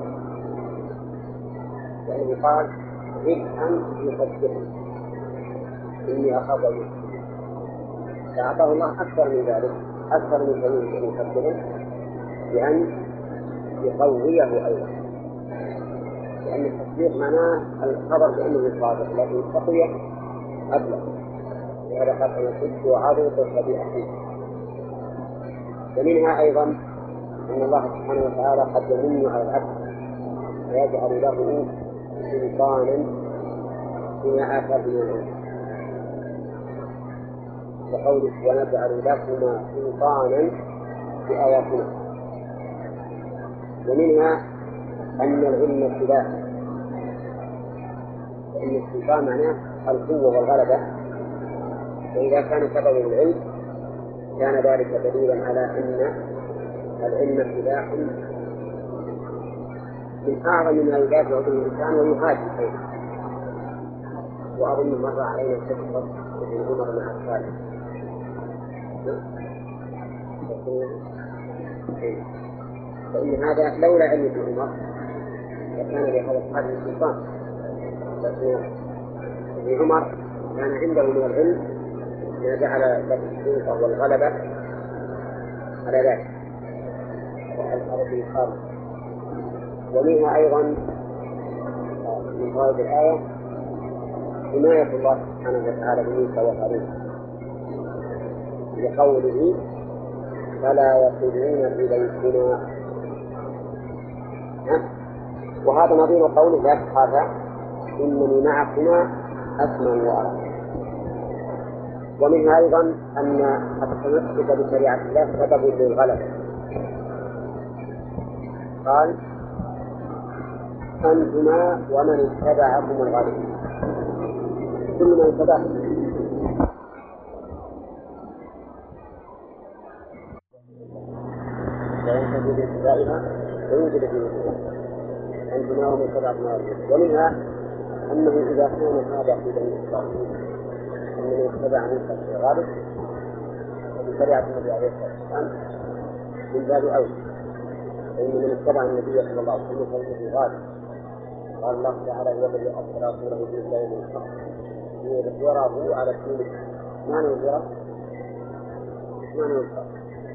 لأنه قال رزقا يصدقه إني أخاف أن يصدق، فأعطاه الله أكثر من ذلك، أكثر من ذلك أن يصدقه بأن يقويه أيضا، لأن التصديق معناه الخبر بأنه صادق، لكن التقوية أبلغ. لهذا قال سنشد عضدك في أخيك. ومنها أيضا أن الله سبحانه وتعالى قد يمن على العبد ويجعل له سلطانا فيما آتاه من العلم، وقوله ونجعل لكما سلطانا بآياتنا. ومنها أن العلم سلاح، لأن السلطان معناه القوة والغلبة، وإذا كان سبب العلم كان ذلك دليلا على أن العلم سلاح من أعظم ما يدافع به الإنسان ويهاجم فيه. وأظن مر علينا قصة ابن عمر مع الثالث، فإن هذا لولا علم ابن عمر لكان لهذا الحال السلطان، لكن ابن عمر كان عنده من العلم ما جعل له السلطة والغلبة على ذلك والأرض خالص. ومنها أيضا من فوائد الآية حماية الله سبحانه وتعالى بموسى وهارون لقوله فلا يصلون إليكما، وهذا نظير قوله لا تخافا إنني معكما أسمع وأرى. ومنها أيضا أن التمسك بشريعة الله سبب للغلبة، قال أنتما ومن اتبعكم الغالبون. كل من اتبعكم لا ينتهي باتباعها ويوجد في نفسها. أنتما ومن اتبعكم الغالبون. ومنها أنه إذا كان هذا في بني إسرائيل أن من اتبع موسى في الغالب وبشريعة النبي عليه الصلاة والسلام من باب أولى، فإن من اتبع النبي صلى الله عليه وسلم فهو في الغالب. قال الله تعالى هو الذي أرسل رسوله بالهدى والحق ليظهره على الدين. معنى الظهر معنى الظهر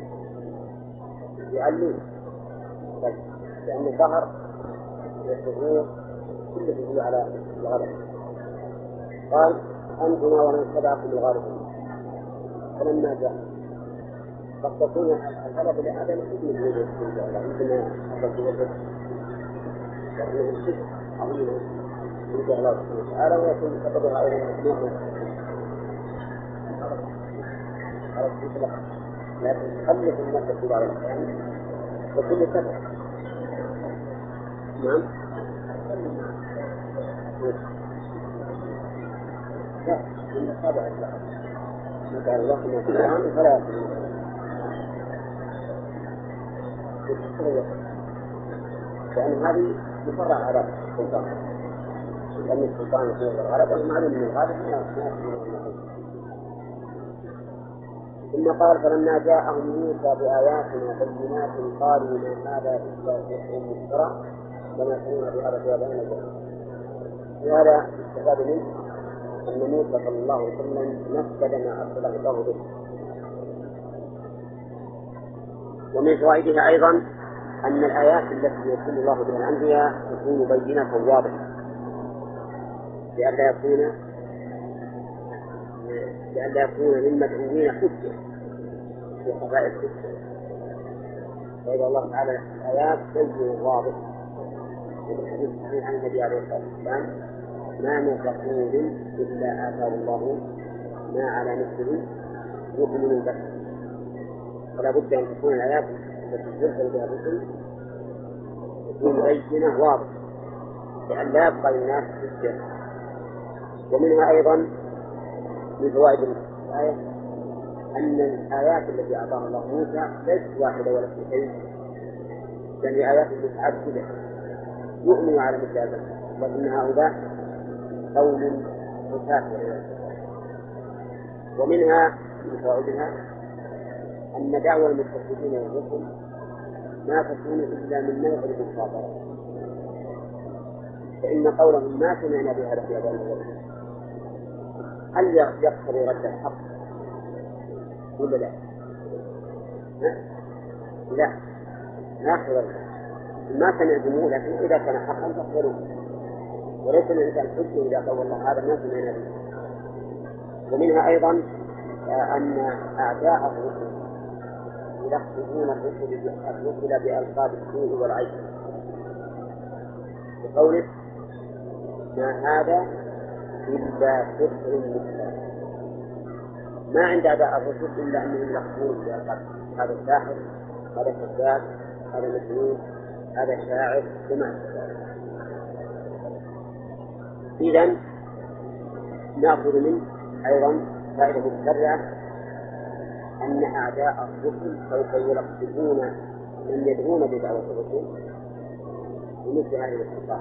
يعلم، لأن الظهر والظهور كله على الغلط. قال أنتما ومن اتبعكم الغالبون. فلما جاء قد تكون الغلط لعدم حكم الوجود عندما حصل الوجود لأنه الشرك عظيم عند الله سبحانه وتعالى، ويكون سببها أيضا مجموعة على الإطلاق، لكن تخلف النفس في بعض الأحيان وكل سبب. نعم. لا، إن تابع الله متى الوقت من القرآن فلا يكون، لأن هذه مفرع على السلطان، لأن السلطان يكون الغالب والمعلوم من الغالب ما يكون. ثم قال فلما جاءهم موسى بآياتنا بينات قالوا ما هذا إلا سحر مفترى وما كنا بهذا في بين الجنة. وهذا استفاد منه أن موسى صلى الله عليه وسلم نفذ ما أرسله الله به. ومن فوائدها أيضا أن الآيات التي يكون الله بها الأنبياء تكون بينة واضحة، لئلا يكون للمدعوين حجة في قضاء الحجة. فإذا الله تعالى الآيات بينة واضحة، والحديث صحيح عن النبي عليه الصلاة والسلام ما من رسول إلا آتاه الله ما على مثله يؤمن البشر. فلا بد أن تكون الآيات التي ترسل بها الرسل تكون بينة واضحة لئلا يبقى للناس حجة. ومنها أيضا من فوائد الآية أن الآيات التي أعطاها الله موسى ليست واحدة ولا اثنتين، بل هي آيات متعددة يؤمن على مثل هذا، وإن هؤلاء قول متاثر. ومنها من فوائدها أن دعوى المكذبين والرسل ما تكون إلا من نوع المخاطرة، فإن قولهم ما سمعنا بهذا في أذان الرسل هل يقتضي رد الحق ولا لا؟ لا، ما يقتضي. ما سمعتموه، لكن إذا كان حقا فاقبلوه، وليس الإنسان حجة إذا قال والله هذا ما سمعنا به. ومنها أيضا أن أعداء الرسل يلقبون الرسل بألقاب السوء والعيب، بقوله ما هذا إلا سحر مفترى. ما عند أعداء الرسل إلا أنهم يلقبون بألقاب، هذا ساحر، هذا كذاب، هذا مجنون، هذا شاعر وما أشبه. إذن نأخذ منه أيضا فائدة متفرعة أن أعداء الرسل سوف يلقبون من يدعون بدعوة الرسل بمثل هذه الصفات،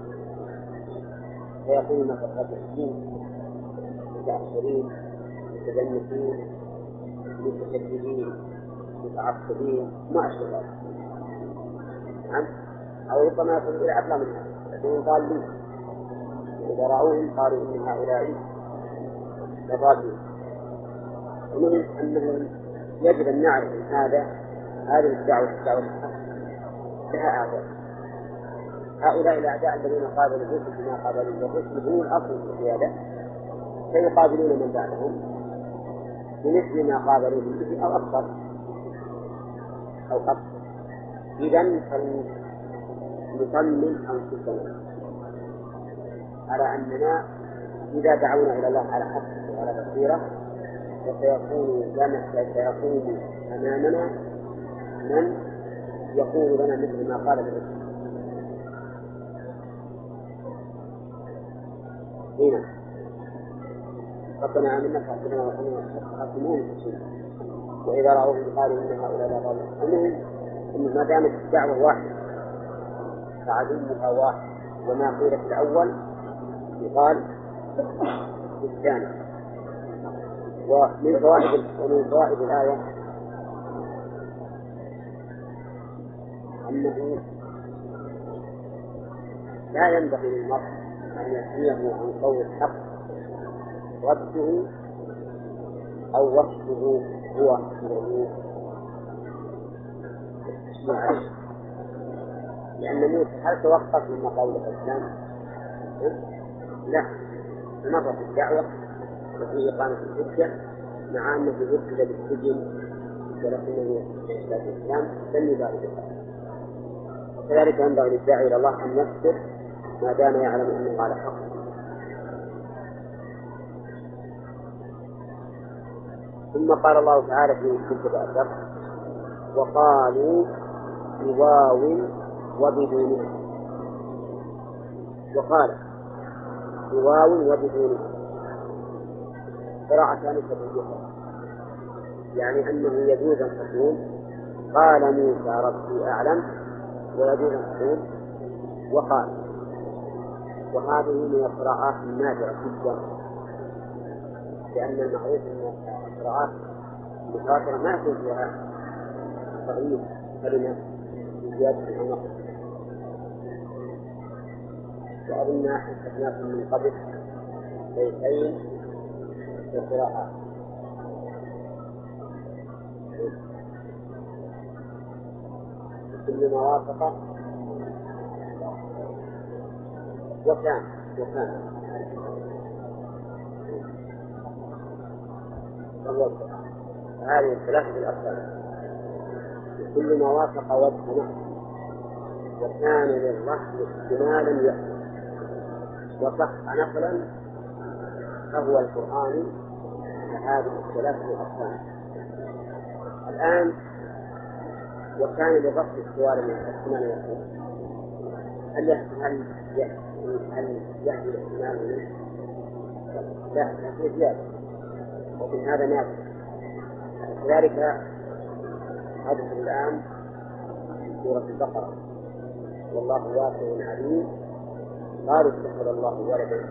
فيقول متقدمين متأخرين متجنسين متشددين متعصبين ما أشبه ذلك. نعم، أو ربما يصل إلى أطلع من هذا، لكن قال لي إذا رأوهم قالوا إن هؤلاء لضالين. ومن أنه يجب أن نعرف أن هذه الدعوة الحق لها أعداء. هؤلاء الأعداء الذين قابلوا الرسل بما قابلوا الرسل هم الأصل في القيادة، سيقابلون من بعدهم بمثل ما قابلوا به أو أكثر أو أكثر. إذن فلنطمن أنفسنا على أننا إذا دعونا إلى الله على حق وعلى بصيرة فسيكون أمامنا من يقول لنا مثل ما قال بالرسول. هنا ربنا آمنا فاعتبرنا وحكمون وإذا رأوهم قالوا إن هؤلاء لا ضالون. المهم إن ما دامت الدعوة واحدة فعدوها واحد، وما قيل في الأول يقال في الثاني. ومن فوائد الآية أنه لا ينبغي للمرء أن يحميه عن قول الحق رده أو وصفه هو لأن موسى هل توقف من قول الإسلام؟ لا، مر في الدعوة وفي إقامة الحجة مع أنه يرسل بالسجن ولكنه لا الإسلام لم يبالغ. وكذلك ينبغي للداعي إلى الله أن يصبر ما دام يعلم أنه على حق. ثم قال الله تعالى في كتب أثر وقالوا بواو وبدونها، وقال بواو وبدونها قراءتان كبيرة، يعني أنه يجوز أن تقول قال موسى ربي أعلم، ويجوز أن تقول وقال. وهذه من القراءات النادرة جدا، لأن المعروف أن القراءات المتواترة ما يكون فيها تغيير كلمة زيادة أو نقص. وأظن حدثناكم من قبل بيتين في القراءات كل ما وافق وكان هذه الثلاثة الأركان كل ما وافق وجه وكان للرحم احتمالا يأتي وصح نقلا فهو القرآن هذه الثلاثة الأركان. الآن وكان للرحم احتمالا يأتي هل يأتي الاحتمال؟ لا، يأتي زيادة، ومن هذا نافع. كذلك حدث الآن في سورة البقرة والله واسع عليم قالوا اتخذ الله ولدا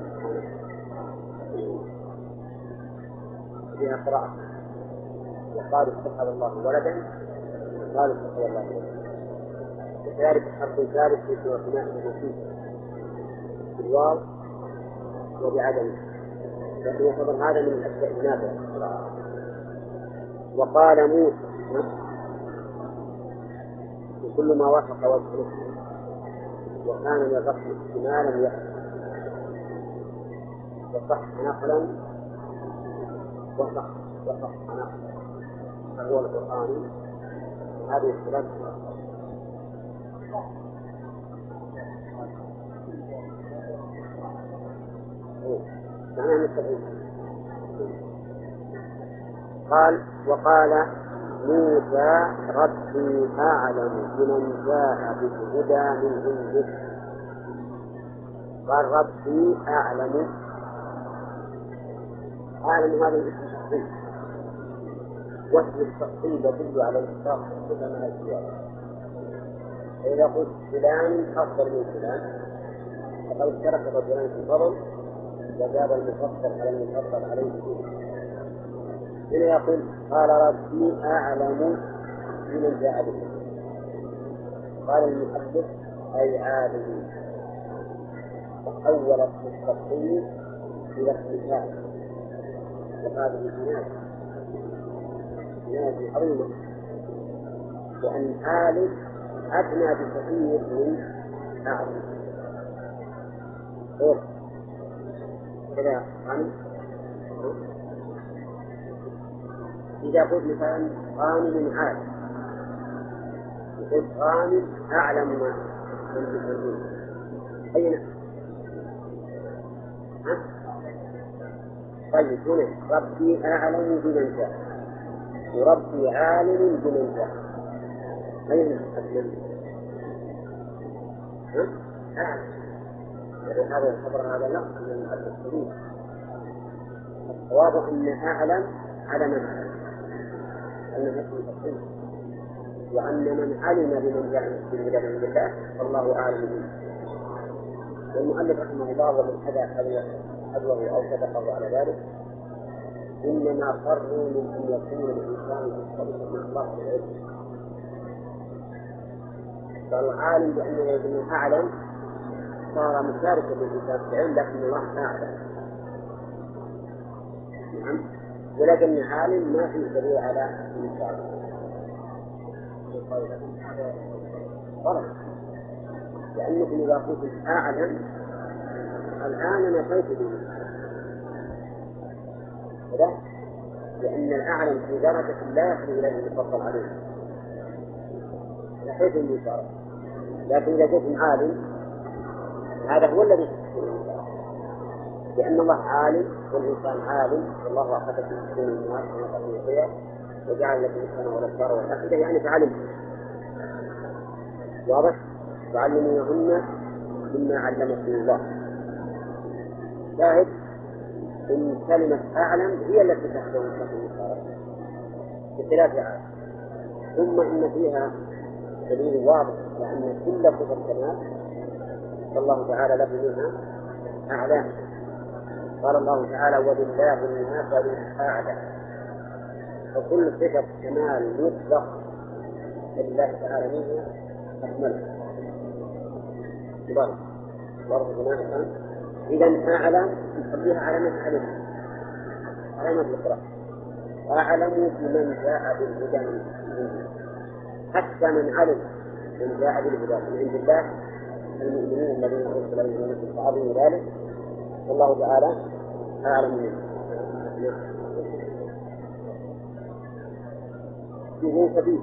فيها قراءة وقالوا اتخذ الله ولدا قالوا اتخذ الله ولدا. وكذلك حرف ثالث في سورة المائدة بالواو وبعدم، لكن يعتبر هذا من الأشياء النافعة. وقال موسى كل ما وافق وجه وكان للرسم احتمالا يحصل وصح نقلا وصح نقلا فهو القرآن. هذه الثلاثة معناه مستقيم. قال وقال موسى ربي أعلم بمن جاء بالهدى من عنده. قال ربي أعلم هذا الاسم الشخصي، واسم الشخصي يدل على الإشراق كل من الزيادة. فإذا قلت فلان أفضل من فلان فقد اشترك رجلان في الفضل وزاد المفضل على المفضل عليه فيه. هنا يقول قال ربي أعلم بمن جاء به. قال المحدث أي عالم، وحول اسم الشخصي إلى اسم فاعل، وهذه جناية عظيمة، لأن عالم أدنى بكثير من أعلم. كذا إذا قلت مثلا غانم عالم قلت غانم أعلم ما كنت تقول أين؟ طيب هنا ربي أعلم بمن جاء وربي عالم بمن جاء، أين أكمل؟ ها؟ هذا الخبر هذا نقص من التسليم. الصواب أن أعلم على من أعلم أن نحن تقصير، وأن من علم بمن جاء بالهدى من الله فالله أعلم منه. والمؤلف رحمه الله ومن حذوه أو صدقه على ذلك إنما فروا من أن يكون الإنسان مختلفا من الله في العلم. فالعالم بأنه أعلم صار مشاركا للإنسان في العلم، لكن الله أعلم. نعم. ولكن عالم ما في دليل على المشاركة. غلط، لأنكم إذا قلتم أعلم الآن نفيت به، لأن الأعلم في درجة لا يصل إليه المفضل عليه، نفيت المشاركة. لكن إذا قلتم عالم هذا هو الذي تحصل، لأن الله عالم والإنسان عالم، والله أخذ في سكون الناس ونقضي فيها وجعل لكم السماء والأبصار والأفئدة، يعني فعلم. واضح؟ تعلمونهن مما علمكم الله. شاهد إن كلمة أعلم هي التي تحصل في المشاركة بخلاف عالم. ثم إن فيها دليل واضح لأن كل صفة كمال فالله تعالى له منها أعلام. قال الله تعالى وبالله المثل الأعلى، فكل صفة كمال مطلق لله تعالى منها أكملها. إذا أعلم نخليها علامة علم، علامة القرآن. أعلم بمن جاء بالهدى من عنده، حتى من علم من جاء بالهدى من عند الله المؤمنين الذين أرسل إليهم من بعضهم ذلك والله تعالى أعلم منه. فيه سبيل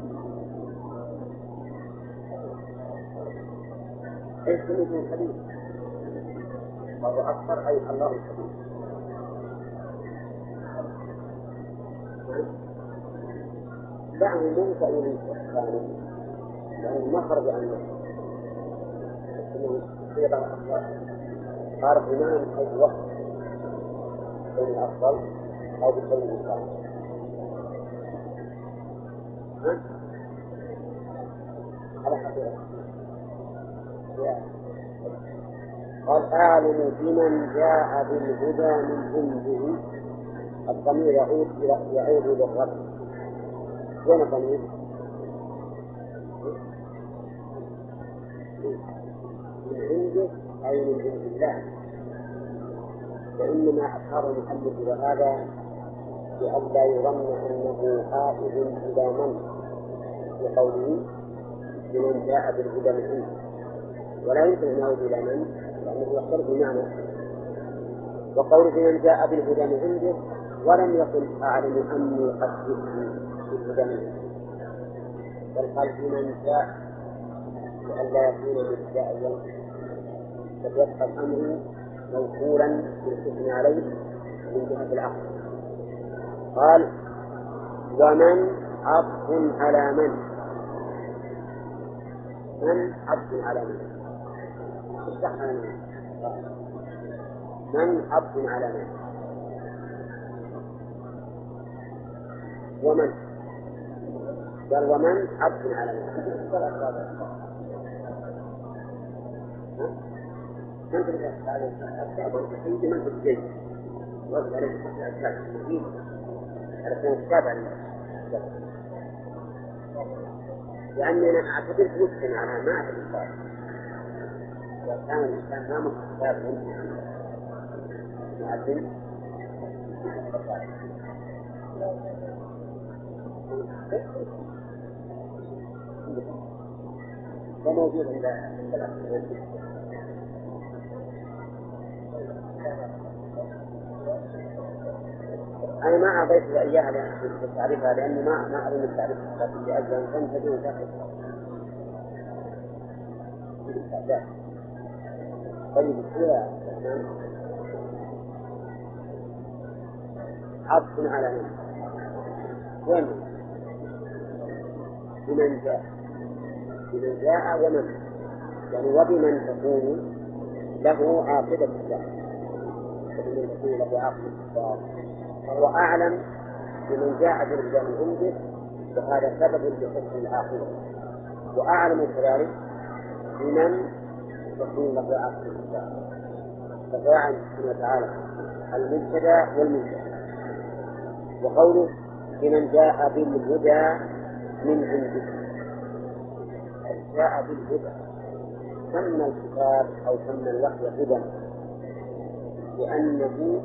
أي سبيل سبيل وهو أكثر أي الله سبيل. دعه منك إلى الثاني لأنه ما خرج عن نفسه، إنه صيغة أفضل. قال إمام أي وقت بين أفضل أو بكل الإنسان. على حقيقة قال أعلم بمن جاء بالهدى من عنده. الضمير يعود للرب. وين الضمير؟ من عنده أي من عند الله. وإنما أشار المؤلف إلى هذا لئلا يظن أنه عائد إلى من بقوله بمن جاء بالهدى من عنده، ولا يمكن أن يعود إلى من لأنه يختلف المعنى. وقوله بمن جاء بالهدى من عنده ولم يقل أعلم أني قد جئت بالهدى من عنده، بل قال بمن جاء لئلا يكون مبتدأ فيبقى الأمر موصولا بالحكم عليه من جهة العقل. قال ومن عطف على من عطف على من اشرحها من عطف على من ومن قال ومن عطف على من من في الأسباب من في الجيش وقت عليه الأسباب المفيد على سنة السابع لأني أنا أعتبر مسلم على ما أعتبر الإنسان وكان الإنسان ما مختار منه معلم وموجود عند الأسباب. أنا ما أعطيت إياها لتعرفها لأني ما أعلم التعريف لأجل أن تنتهي وتأخذ. طيب كذا عطف على من وين بمن جاء، بمن جاء ومن، يعني وبمن تكون له عاقبة الدار، وبمن تكون له عاقبة الدار، فهو أعلم بمن جاء بالرجال من عنده، وهذا سبب لحسن العاقبة، وأعلم كذلك بمن تكون له عاقبة الدار، فجعل سبحانه وتعالى المبتدأ والمنتهى. وقوله بمن جاء بالهدى من عنده، جاء بالهدى، سمى الكتاب أو سمى الوحي هدى لأنه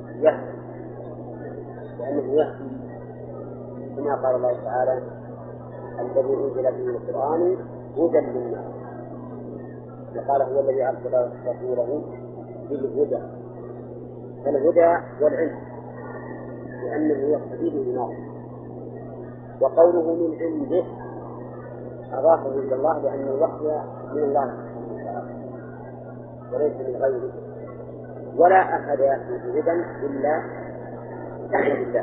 يهدي كما قال الله تعالى الذي أنزل به القرآن هدى للناس، وقال هو الذي أرسل رسوله بالهدى، فالهدى والعلم لأنه يهتدي به الناس. وقوله من عنده أضافه إلى الله لأن الوحي من الله سبحانه وتعالى وليس من غيره، ولا أحد يأتي بهدى إلا بالله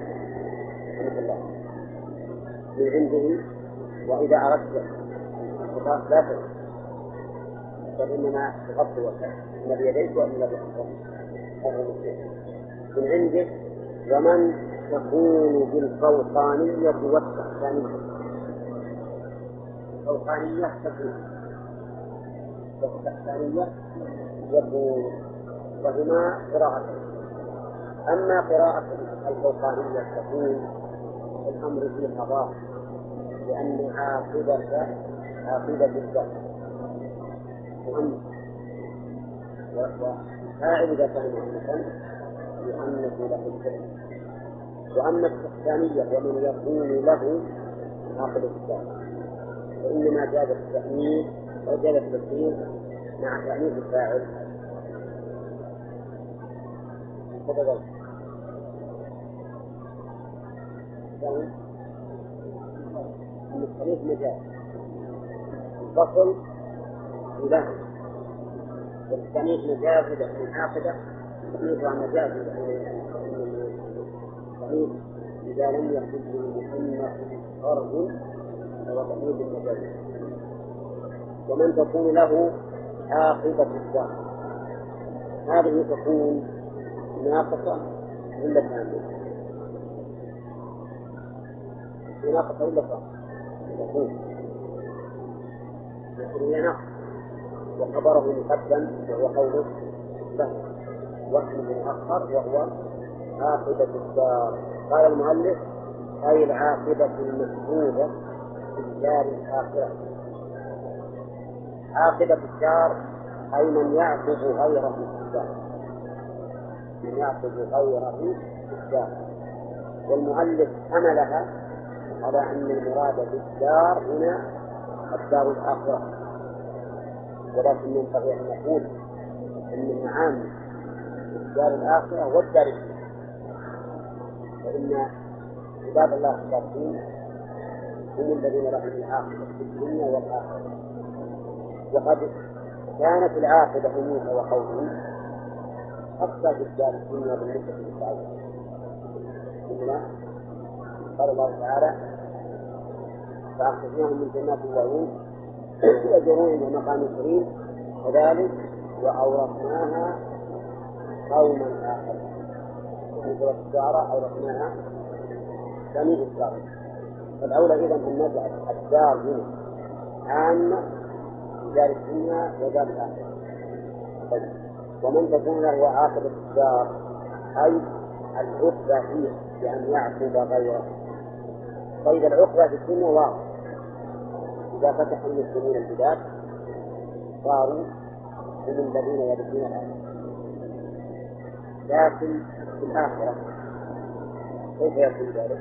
من عنده. وإذا أردت الخطاب لا تغفر، فإنما تغطي وجهك إما بيديك وإما بأنفسك من عنده. ومن تكون بالفوقانية والتحتانية، الفوقانية تكون والتحتانية يكون، وهما قراءتين. أما قراءة الفوقانية تكون الأمر فيها ضار، لأن عاقبة الذات مهمة، وفاعل إذا كان مهمة لأنه له الفعل. وأما التحتانية ومن يكون له عاقبة الذات فإنما جاز التأنيث وجاز التسليم مع تأنيث الفاعل. التأنيث مجاز الفصل له، والتأنيث مجاز لأن عاقبة تأنيثها مجاز التأنيث إذا لم يكن للمؤنث فرض فهو تأنيث المجاز. ومن تكون له عاقبة الدار هذه تكون ناقصة ولا كاملة؟ ناقصة ولا تكون هي ناقصة، وخبره مقدم وهو قوله له واسمه مؤخر وهو عاقبة الدار. قال المؤلف أي العاقبة المشهودة في الدار الآخرة. عاقبة الدار أي من يعقب غيره في الدار، من يعقب غيره في الدار. والمؤلف حملها على أن المراد بالدار هنا الدار الآخرة، ولكن ينبغي أن نقول أنها عامة الدار الآخرة والدار الدنيا، فإن عباد الله الصالحين هم الذين لهم العاقبة في الدنيا والآخرة. وقد كانت العاقبة موسى وقومه أكثر في الدار الدنيا بالنسبة للصالحين. قال الله تعالى فأخرجناهم من جنات وعيون وزروع ومقام كريم كذلك وأورثناها قوما آخرين. وفي سورة الشعراء أورثناها بني إسرائيل. فالأولى إذن أن نجعل الدار هنا عامة دار الدنيا ودار الآخرة. ومن تكون له عاقبة الدار أي العقبة فيه بأن يعقب غيره. طيب العقبة في الدنيا واضح، إذا فتح المسلمين البلاد صاروا هم الذين يرثون الأرض. لكن في الآخرة كيف يكون ذلك؟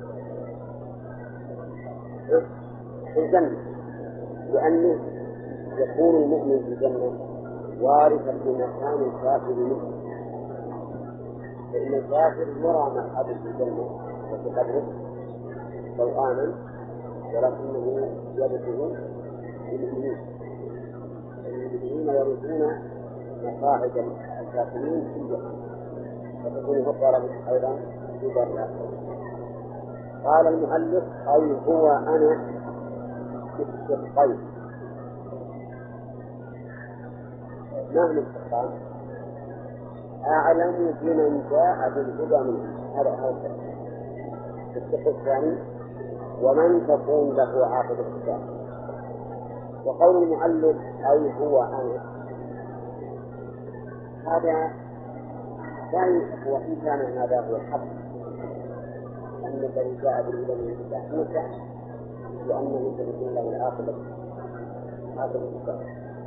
في الجنة، لأنه يكون المؤمن في الجنة وارثا لمكان الكافر منه، فإن الكافر يرى مقعده في الجنة وفي قبره لو آمن، ولكنه يرثه للمؤمنين. المؤمنين يرثون مقاعد الكافرين في الجنة، فتكون فقرة أيضا في دار الآخرة. قال المؤلف أي هو أنا بالشقين. ما هم الشقان؟ أعلم بمن جاء بالهدى منه، هذا الشق الثاني ومن تكون له عاقبة الدار. وقول المؤلف أي هو أنا، هذا ثاني، وإن كان هذا هو الحق أن الذي جاء بالهدى من الله موسى، لأنه سيكون له العاقبة الدار.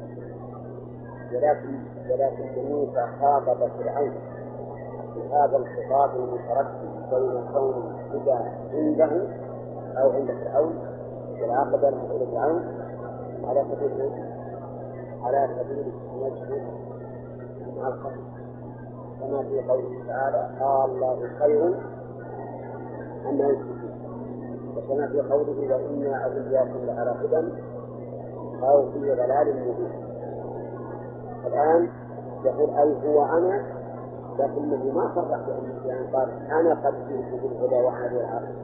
ولكن موسى خاطب فرعون بهذا الخطاب المترتب بين كون الهدى عنده أو عند فرعون والعاقبة لمسؤول فرعون على سبيل النجم مع الخير، كما في قوله تعالى قال الله خير أما يشركون، وكما في قوله وإنا أولياكم لعلى هدى أو في ضلال مبين. الآن يقول أي هو أنا، لكنه ما صرح بأن قال أنا قد جئت بالهدى وأنا بالعاقبة،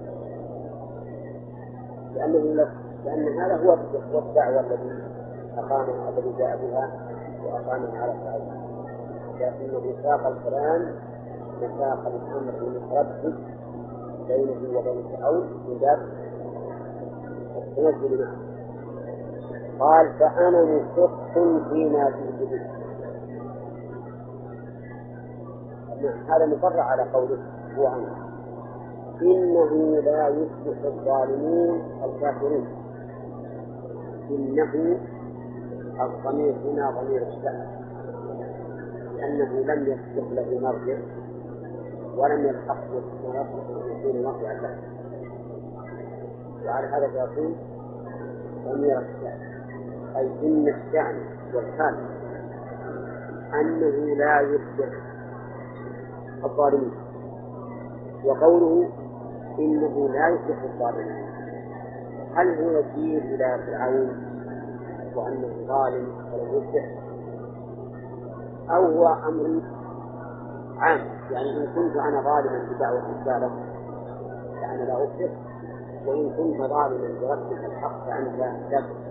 لأن هذا هو الدعوة الذي جاء بها وأقامها على التعليم، لكن مساق الكلام مساق الأمر المتردد بينه وبين فرعون من باب التنزل معه. قال فأنا مشق فيما جئت به. هذا مفرع على قوله هو أنا، إنه لا يفلح الظالمين الكافرين. إنه الضمير هنا ضمير الشأن، لأنه لم يسبق له مرجع ولم يلحق ما يصلح أن يكون مرجعا له، وعلى هذا يكون ضمير الشأن، أي إن الشأن والحال أنه لا يفلح الظالمين. وقوله إنه لا يفلح الظالمين، هل هو يشير إلى فرعون وأنه ظالم ولم يفلح، أو هو أمر عام؟ يعني إن كنت أنا ظالما بدعوة الرسالة فأنا لا أفلح، وإن كنت ظالما برد الحق فأنت لا تفلح.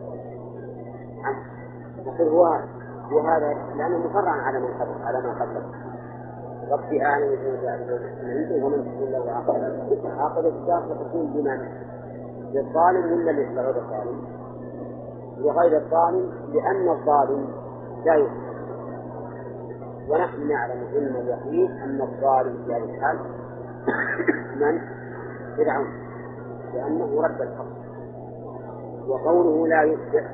نقول هو هذا لأنه مفرع على ما قبل ربي أعلم بمن ومن تكون له عاقبة الدار، تكون بمن؟ للظالم ولا لغير الظالم؟ لغير الظالم، لأن الظالم لا يفلح، ونحن نعلم علم اليقين أن الظالم في هذه الحال من؟ فرعون، لأنه رد الحق. وقوله لا يفلح،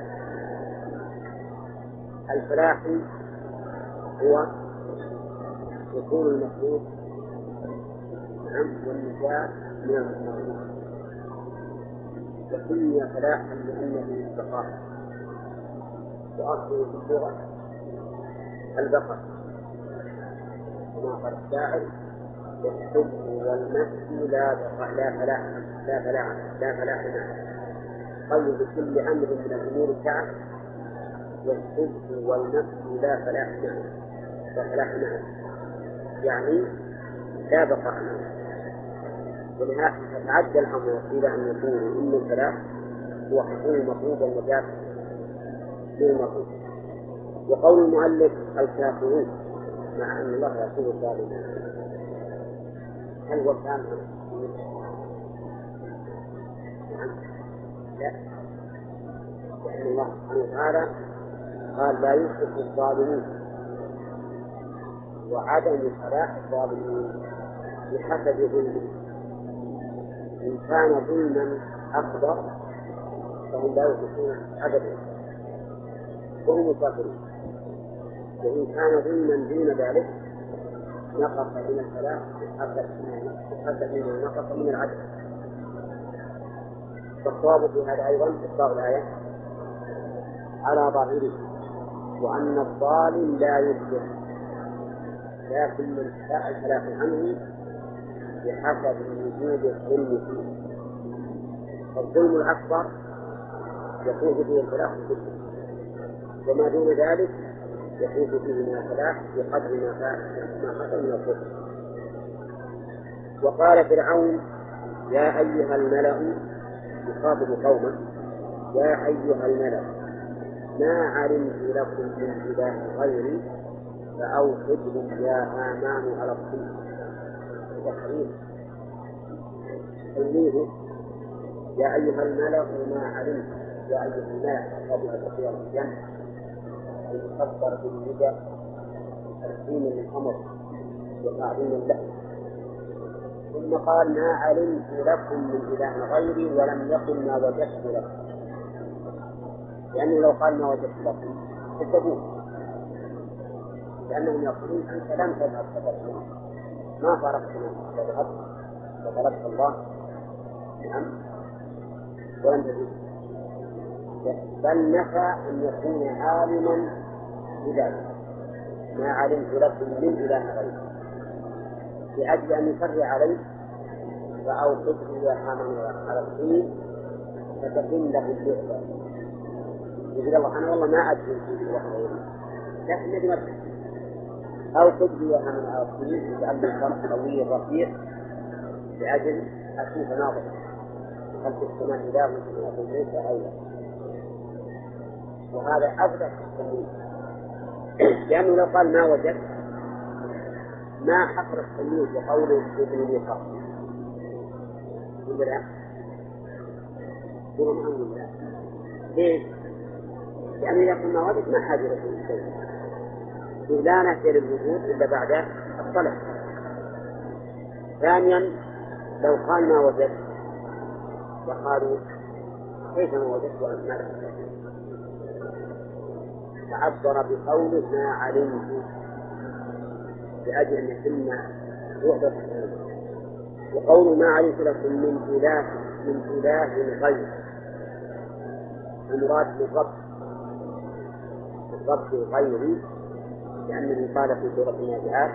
الفلاح هو وصول المخلوق والنجاة من المخلوق، وسمي فلاحا لأنه البقاء، وأصله في اللغة البقاء، كما قال الشاعر والحب والنفس لا فلاح معه، قل بكل أمر من الأمور سعة، والحب والنفس لا فلاح معه يعني لا بقاء معه. ولهذا تعدى الأمر إلى أن يكون إن الفلاح هو حصول المطلوب والنجاة من المطلوب. وقول المؤلف الكافرون، مع أن الله يقول الظالمين، هل هو كان لا، لأن الله سبحانه وتعالى قال لا يفلح الظالمين، وعدم فلاح الظالمين بحسب ظلمه. إن كان ظلما أكبر فهم لا يفلحون أبدا وهم كافرون، وإن كان ظلما دون ذلك نقص من الفلاح بحسب ما نقص من العدل. فالصواب في هذا أيضا إطلاق الآية على ظاهره، وأن الظالم لا يفلح، لكن من شاء الفلاح عنه بحسب وجود الظلم فيه. فالظلم الأكبر يفوز فيه الفلاح كله، وما دون ذلك يفوز فيه من الفلاح بقدر ما حصل من الظلم. وقال فرعون يا أيها الملأ يخاطب قومه يا أيها الملأ ما علمت لكم من إله غيري فأوقد لي يا هامان على الطين. تلميذ يا أيها الملأ ما علمت، يا أيها الملأ قبل تقييم الجنة المكبر بالندى تقديم للأمر وتعظيم له. ثم قال ما علمت لكم من إله غيري ولم يقل ما وجدت لكم، لأنه لو قال ما وجدت لكم كذبوه، لأنهم يقولون أنت لم تذهب فتذهب ما فارقتنا تذهب وتركت الله. نعم ولم تجد، بل نفى أن يكون عالما بذلك ما علمت لكم من إله غيره لأجل أن يفرع عليه فأوقد لي يا هامان على الطين فتكن له اللعبة. يقول الله أنا والله ما أدري في واحد غيره لكن نجم أوقد لي يا هامان على الطين لأن الفرق قوي رفيع لأجل أشوف ناظر هل في السماء إله من أبو موسى أو لا. وهذا أبدأ التمويل، لأنه لو قال ما وجد ما حصر التمويل بقوله ابن لي خاص ولا لا؟ يقولون أمر لا. ليش؟ لأنه إذا كان ما وجد ما حاجة إلى شيء، لا نهتر الوجود إلا بعد الطلب. ثانيا لو قال ما وجد وقالوا كيف ما وجدت وأنت ما لك، تعبر بقوله ما علمت لأجل أن يتم وحدة. وقوله ما علمت لكم من إله غير المراد بالرب غيري، لأنه قال في سورة النازعات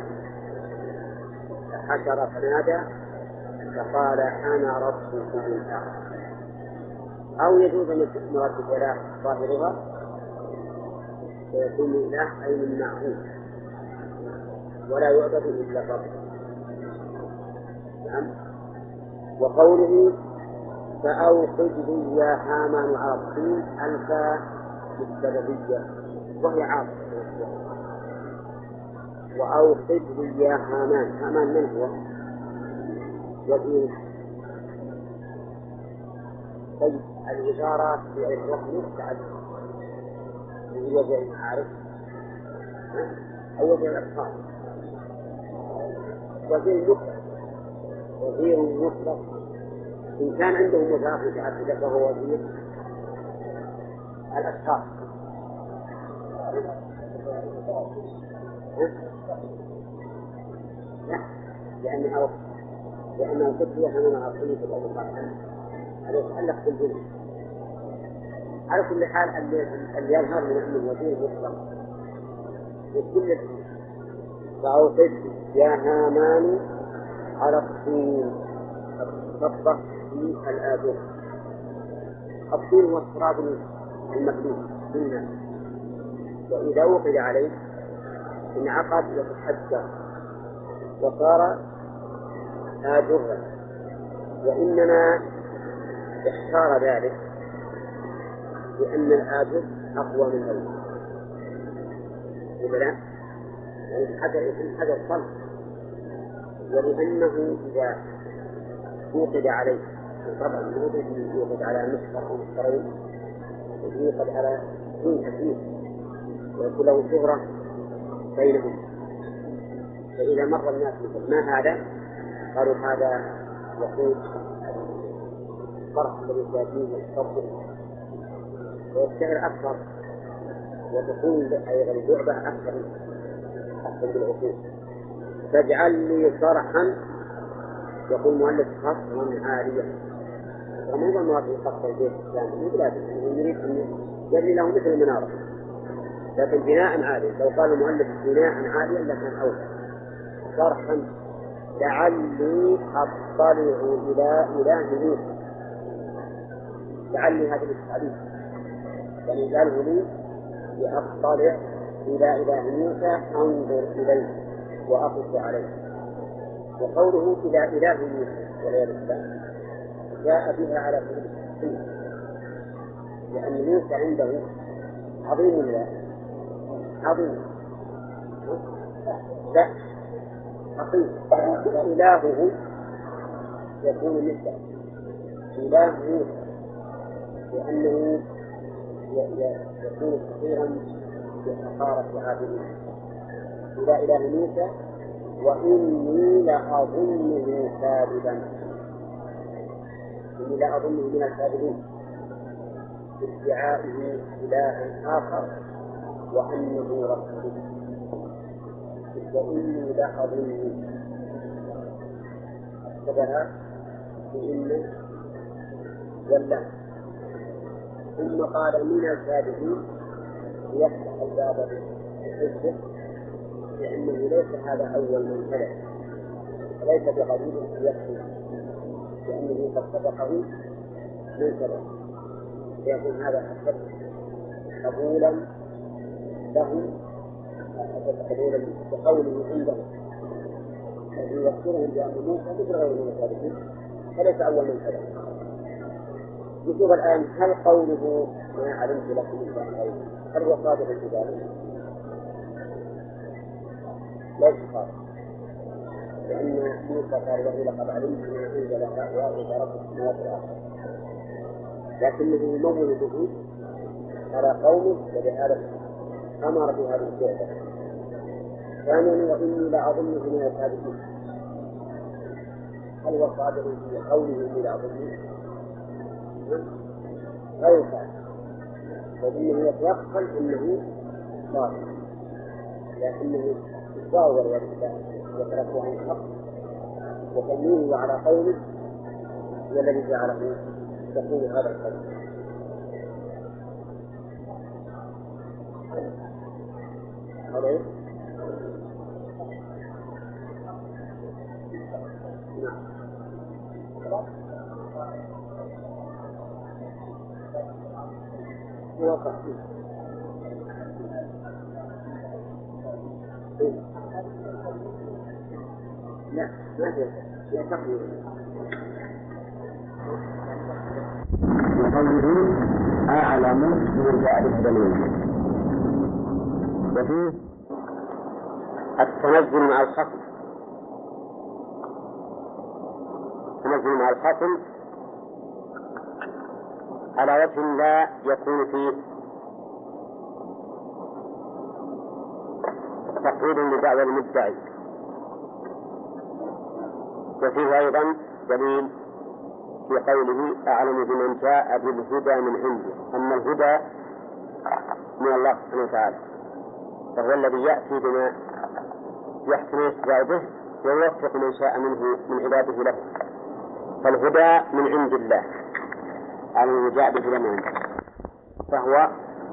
حشر فنادى فقال أنا ربكم الأعلى. أو يجوز أن يكون مراد بالإله ظاهرها ويكون الإله أي من معبود ولا يعبد إلا الرب. نعم. وقوله فأوقد لي يا هامان على الطين ألفا بالسببية وهي عاصفة. وأوقد لي يا هامان من هو؟ وزير. طيب الوزارات في الرقم مستعد هي وزير المعارف أو وزير الأطفال. وزير مطلق إن كان عنده مضاف متعددة فهو وزير الأشخاص. لا لأنه تطلع من عقلية الأطفال هذا يتعلق بالجنس. على كل حال اللي يظهر من أنه وزير مطلق وكل فأوقد يا هامان على الطين الصفة في الآذون. الطين هو التراب المكلوف بالناس، وإذا وقد عليه انعقد وتحجر وصار آجرا، وإنما اختار ذلك لأن الآجر أقوى من الأول ولا يعني حجر صلب، ولأنه إذا وقد عليه طبعا يوقد على مصفر أو مصفرين يوقد على دين كثير ويكون له شهرة بينهم، فإذا مر الناس مثل ما هذا قالوا هذا وقود فرح بالإنسانين والصبر ويشتهر أكثر وتكون أيضا اللعبة أكثر بالعقول. فاجعل لي صرحا يقول مؤلف خصما عالية، وموضوع المواقع يقصر البيت الإسلامي بلاد يريد أن يبني له مثل المنارة لكن بناء عالي. لو قال المؤلف بناء عاليا لكان أوسع. صرحا لعلي أطلع إلى إله موسى، لعلي هذا التعليم يعني قاله لي لأطلع إلى إله موسى أنظر إليه وأقف عليه. وقوله إلى إله موسى والعياذ بالله جاء بها على سبيل التحقيق، أن موسى عنده عظيم لا عظيم لا حقيقي وإلهه يكون مثله إله موسى لأنه يكون كثيرا بحقارة عابدين إلى إله موسى وإني لأظنه كاذبا إني لأظنه من الكاذبين بادعائه إلها آخر وأنه رسول وإني لأظنه أكتبها بإن ولا ثم قال من الكاذبين ليفتح الباب بالحجة لأنه ليس هذا أول من كذب وليس بقليل يكفي لأنه قد سبقه من كذب ليكون هذا أشد قبولا له أشد قبولا بقوله عنده الذي يذكرهم بأن موسى مثل غير من الكاذبين فليس أول من كذب. نشوف الآن هل قوله ما علمت لكم من شيء هل هو صادق في ذلك؟ ليس صادق لأن موسى قال له لقد علمت ما أنزل هؤلاء إلى رب السماوات والأرض لكنه يمول به على قومه ولهذا أمر بهذه الشعبة. ثانيا وإني لأظنه من الكاذبين هل هو صادق في قوله إني لأظنه؟ غير صادق فإنه يتيقن أنه صادق لكنه يتزاور وتركه عن الحق وتمييزه على قوله هو الذي جعله يقول هذا القول. عليه وقع لا ما هي تقوية وقوله أعلم من جاء الدليل وفيه التنزل مع الخصم التنزل مع الخصم على وجه لا يكون فيه تقرير لدعوى المدعي وفيه أيضا دليل في قوله أعلم بمن جاء بالهدى من عنده أن الهدى من الله سبحانه وتعالى فهو الذي يأتي بما يحسن يتبع به ويوفق من شاء منه من عباده له فالهدى من عند الله على من جاء بالهدى من عنده فهو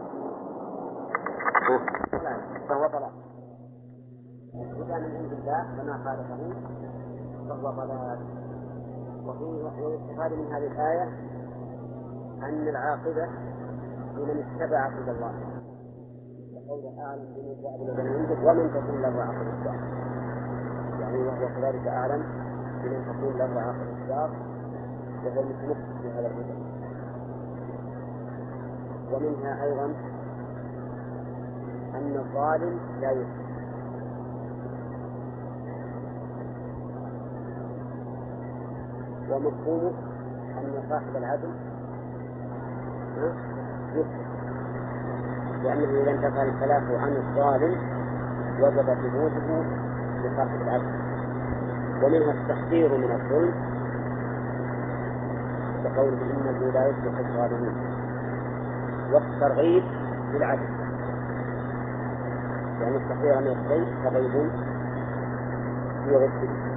ضلال الهدى من عند الله فما خالفه فهو ضلال. ويستفاد من هذه الآية أن العاقبة لمن اتبع هدى الله وقول أعلم بمن جاء بالهدى من عنده ومن تكون له عاقبة الدار يعني وهو كذلك أعلم بمن تكون له عاقبة الدار وهو المتمسك بهذا الهدى. ومنها أيضا أن الظالم لا يسلم ومفهومه أن صاحب العدل يسلم لأنه إذا انتقل الخلاف عن الظالم وجب ثبوته لصاحب العدل. ومنها التحذير من الظلم كقول إنه لا يصلح الظالمين والترغيب بالعدل يعني التحذير من الشيء ترغيب في ضده.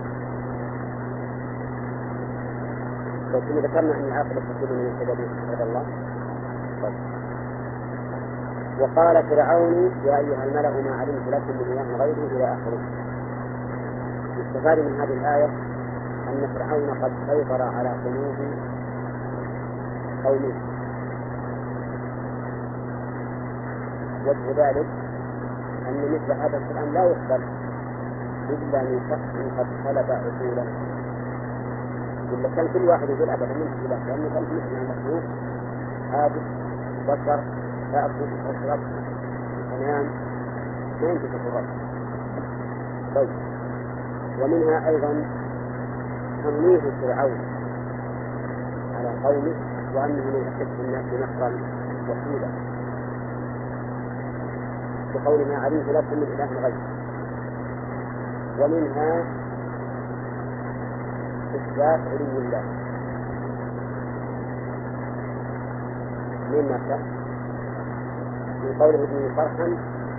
لكن ذكرنا أن العاقبة تكون من سبب هدى الله. وقال فرعون يا أيها الملأ ما علمت لكم من إله غيري إلى آخره. يستفاد من هذه الآية أن فرعون قد سيطر على قلوب قومه وجه ذلك أن مثل هذا الكلام لا يقبل إلا من شخص قد خلق عقولا إلا كان كل واحد يقول أبدا من إله لأنه كان مثل المخلوق عابد البشر تأكل وتشرب وتنام ما ينتهي الرب. طيب، ومنها أيضا تمويه فرعون على قومه وأنه من أشد الناس نصرا وحيدا بقول ما علمت لكم من إله غيره. ومنها إثبات علو الله من مكة من قوله ابن فرحا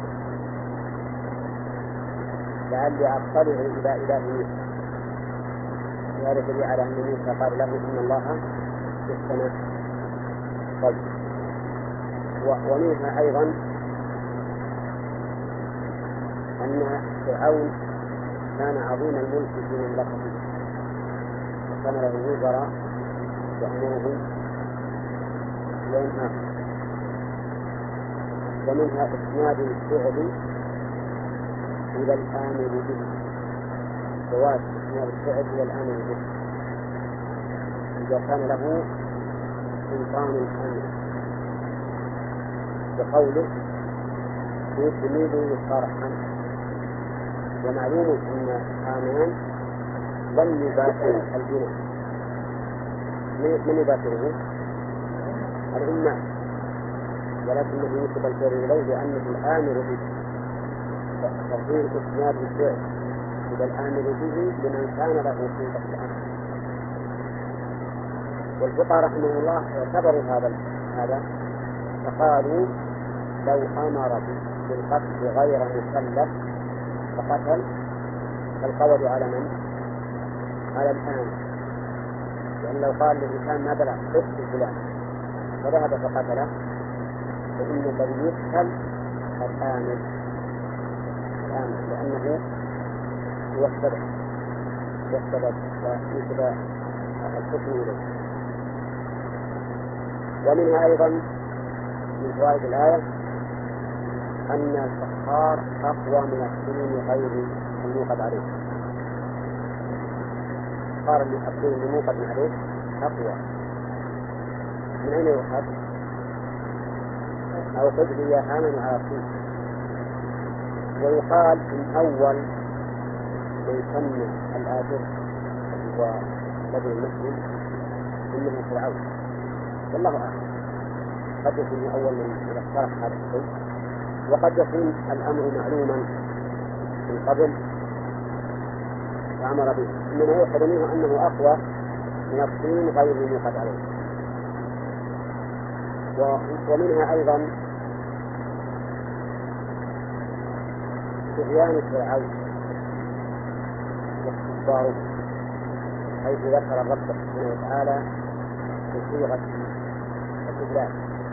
لعلي أطلع إلى إله موسى، وهذا دليل على أن موسى قال له إن الله في السماء. طيب، ومنها أيضا أن فرعون كان عظيم الملك في مملكته وكان له وزراء يأمره وينهاه. ومنها إسناد الفعل إلى الآمر به، جواز إسناد الفعل إلى الآمر به إذا كان له سلطان الأمر، بقوله يدمر فرحا. ومعلوم أن هامان لم يباشر البناء، من يباشره؟ الأمة، ولكنه ينسب الفعل إليه لأنه الآمر به، فتفضيل إسناد الفعل إلى الآمر به لمن كان له سلطة الأمر. والفقهاء رحمه الله اعتبروا هذا فقالوا لو أمر بالقتل غير مكلف فقتل فالقول على من؟ على الآمر، لأن لو قال للإنسان ما بلغ قتل فلان فذهب فقتله فإن الذي يقتل الآمر لأنه هو السبب ونسب الحكم إليه. ومنها أيضا من فوائد الآية أن الفخار أقوى من السنين غير الموقد عليه. الفخار الموقد عليه أقوى. من أين يؤخذ؟ أو قد هي هاما على الصين. ويقال إن أول من سمى الآجر هو بدر المسلم إنه فرعون، والله أعلم. قد يكون أول من اقترح هذا الشيء، وقد يكون الأمر معلوما من قبل فأمر به، إنما يؤخذ منه أنه أقوى من الطين غير الموقد عليه. ومنها أيضا طغيان فرعون واستكباره، حيث ذكر الرب سبحانه وتعالى بصيغة الاستدلال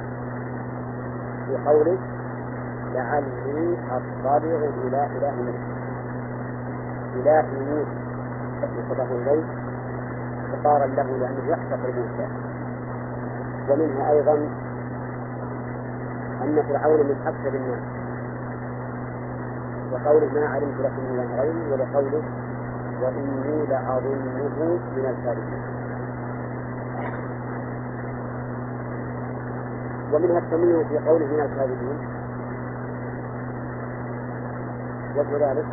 في قوله لعلي أطلع إلى إله موسى. إله موسى نسبه إليه اختصارا له لأنه يحتقر موسى. ومنها أيضا أن فرعون من أكثر الناس، وقوله ما علمت لكم من غيري، ولقوله وإني لأظنه من الكاذبين. ومنها التمييز في قوله من الكاذبين، وجه ذلك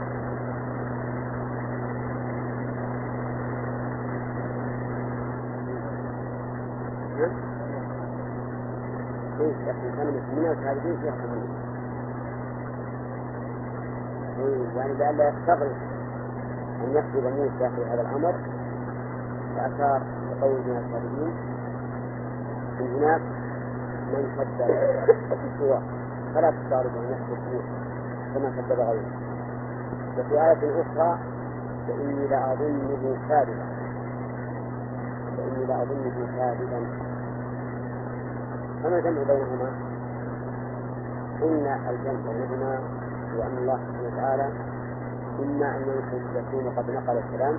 لكن كلمة من الكاذبين فيها تمييز، يعني لئلا يستغرب أن يكذب موسى في هذا الأمر، فأشار بقول من الكاذبين. من هناك من كذب سوى فلا تستغرب أن يكذب موسى كما كذب غيره. وفي آية أخرى فإني لأظنه كاذبا، فما الجمع بينهما؟ إن الجمع بينهما وأن الله سبحانه وتعالى إما أن يكون قد نقل الكلام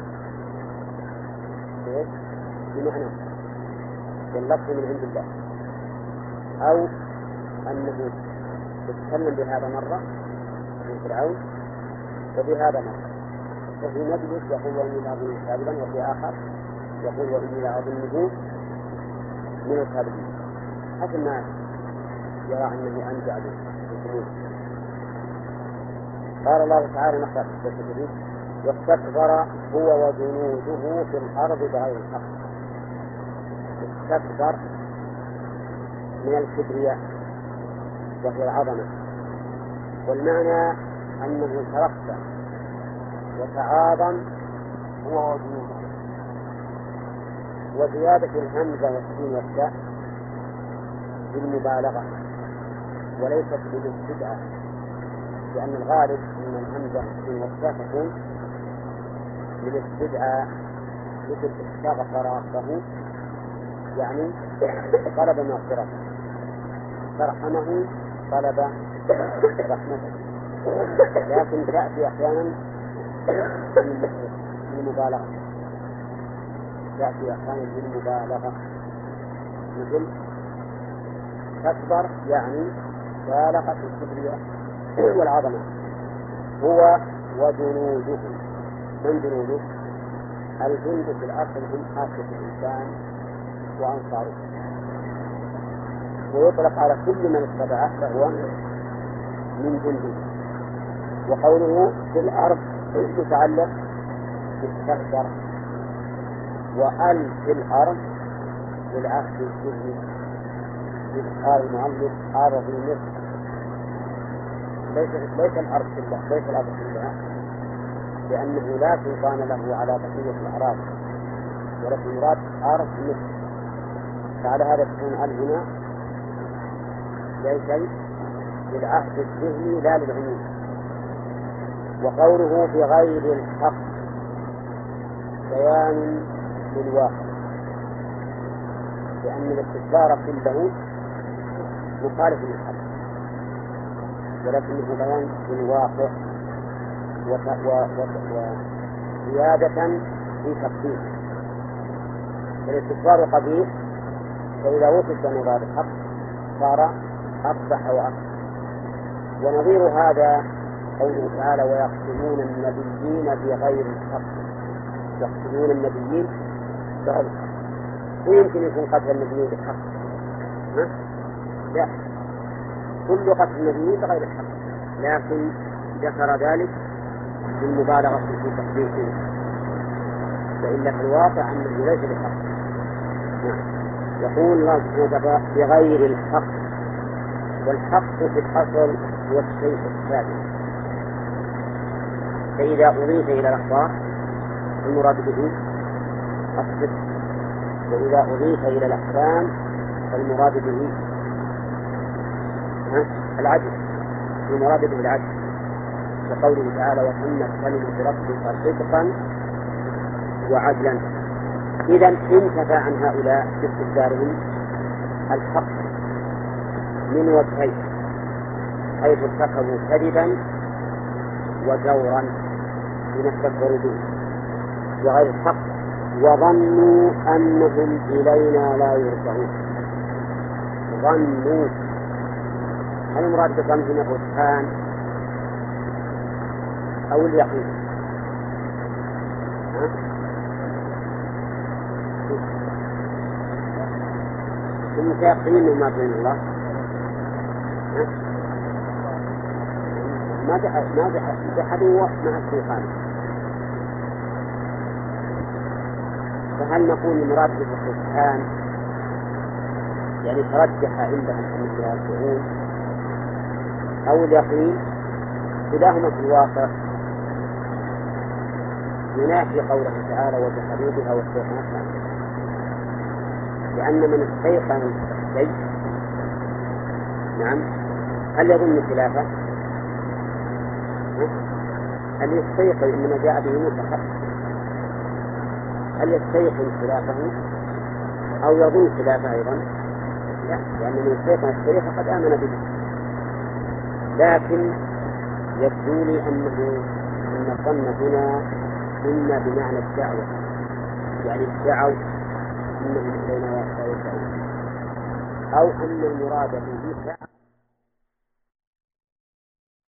بمعنى باللفظ من عند الله، أو أنه يتكلم بهذا مرة من فرعون وبهذا مرة، وفي مجلس يقول وإني لأظنه كاذبا، وفي آخر يقول وإني لأظنه من الكاذبين، حسب ما يرى أنه أنجع بالجنود. قال الله تعالى نقرأ في التكبير: واستكبر هو وجنوده في الأرض بغير الحق. استكبر من الكبرياء وهي العظمة، والمعنى أنه ترفع وتعاظم هو وجنوده. وزيادة الهمزة والسين والتاء بالمبالغة وليست بالاستدعاء، لأن الغالب أن الهمزة والسين والتاء تكون بالاستدعاء، مثل استغفر ربه يعني طلب مغفرته، فرحمه طلب رحمته، لكن تأتي أحيانا بالمبالغة، تأتي أحيانا بالمبالغة، مثل تكبر يعني بالغة الكبرياء والعظمة. هو وجنوده. من جنوده؟ الجند في الأصل هم حاشية الإنسان وأنصاره، ويطلق على كل من اتبعه فهو من جنده. وقوله في الأرض تتعلق بالتكبر، وأل في الأرض للعهد السري. قال المؤلف أرض مصر، ليس الأرض كلها، ليس الأرض كلها، لأنه لا سلطان له على بقية الأراضي، ولكن مراد أرض مصر. فعلى هذا تكون أل هنا ليس للعهد الذهني لا للعموم. وقوله بغير الحق بيان للواقع، لأن الاستكبار كله مخالف للحق، ولكنه بيان للواقع وزيادة في تقدير. فالاستكبار قبيح، فإذا وصف مراد الحق صار أقبح وأقبح. ونظير هذا قوله تعالى: ويقتلون النبيين بغير الحق. يقتلون النبيين بغير الحق، ويمكن يكون قتل النبيين بالحق؟ لا، كل قتل النبيين بغير الحق، لكن ذكر ذلك بالمبالغة في تقديره، فإلا في الواقع أنه ليس بالحق. يقول الله سبحانه وتعالى بغير الحق، والحق في الأصل هو الشيء الثابت، فإذا أضيف إلى الأخبار المراد به الصدق، وإذا أضيف إلى الأحكام فالمراد به العدل، المراد به العدل. وقوله تعالى: وتمت كلمة ربك صدقا وعدلا. إذا انتفى عن هؤلاء باستكبارهم الحق من وجهين، حيث ارتكبوا كذبا وجورا بما استكبروا به بغير الحق، وظنوا أنهم إلينا لا يرجعون. ظنوا، هل المراد بالظن هنا الرجحان أو اليقين؟ ثم سيقين ما بين الله. ما جحد مع الشيطان. فهل نقول المراد بالرجحان يعني ترجح عندهم أنهم لا يرجعون، أو اليقين؟ كلاهما في الواقع ينافي قوله تعالى: وجحدوا بها واستيقنتها، لأن من استيقن الشيء هل يظن خلافه؟ هل يستيقن إنما جاء به متحق؟ هل يستيقن خلافه أو يظن خلافه أيضا؟ لا، لأن من استيقن الشيء فقد آمن به. لكن يبدو لي أن الظن هنا إما بمعنى الدعوة، يعني الدعوة أنهم إلينا لا يرجعون، أو أن المراد به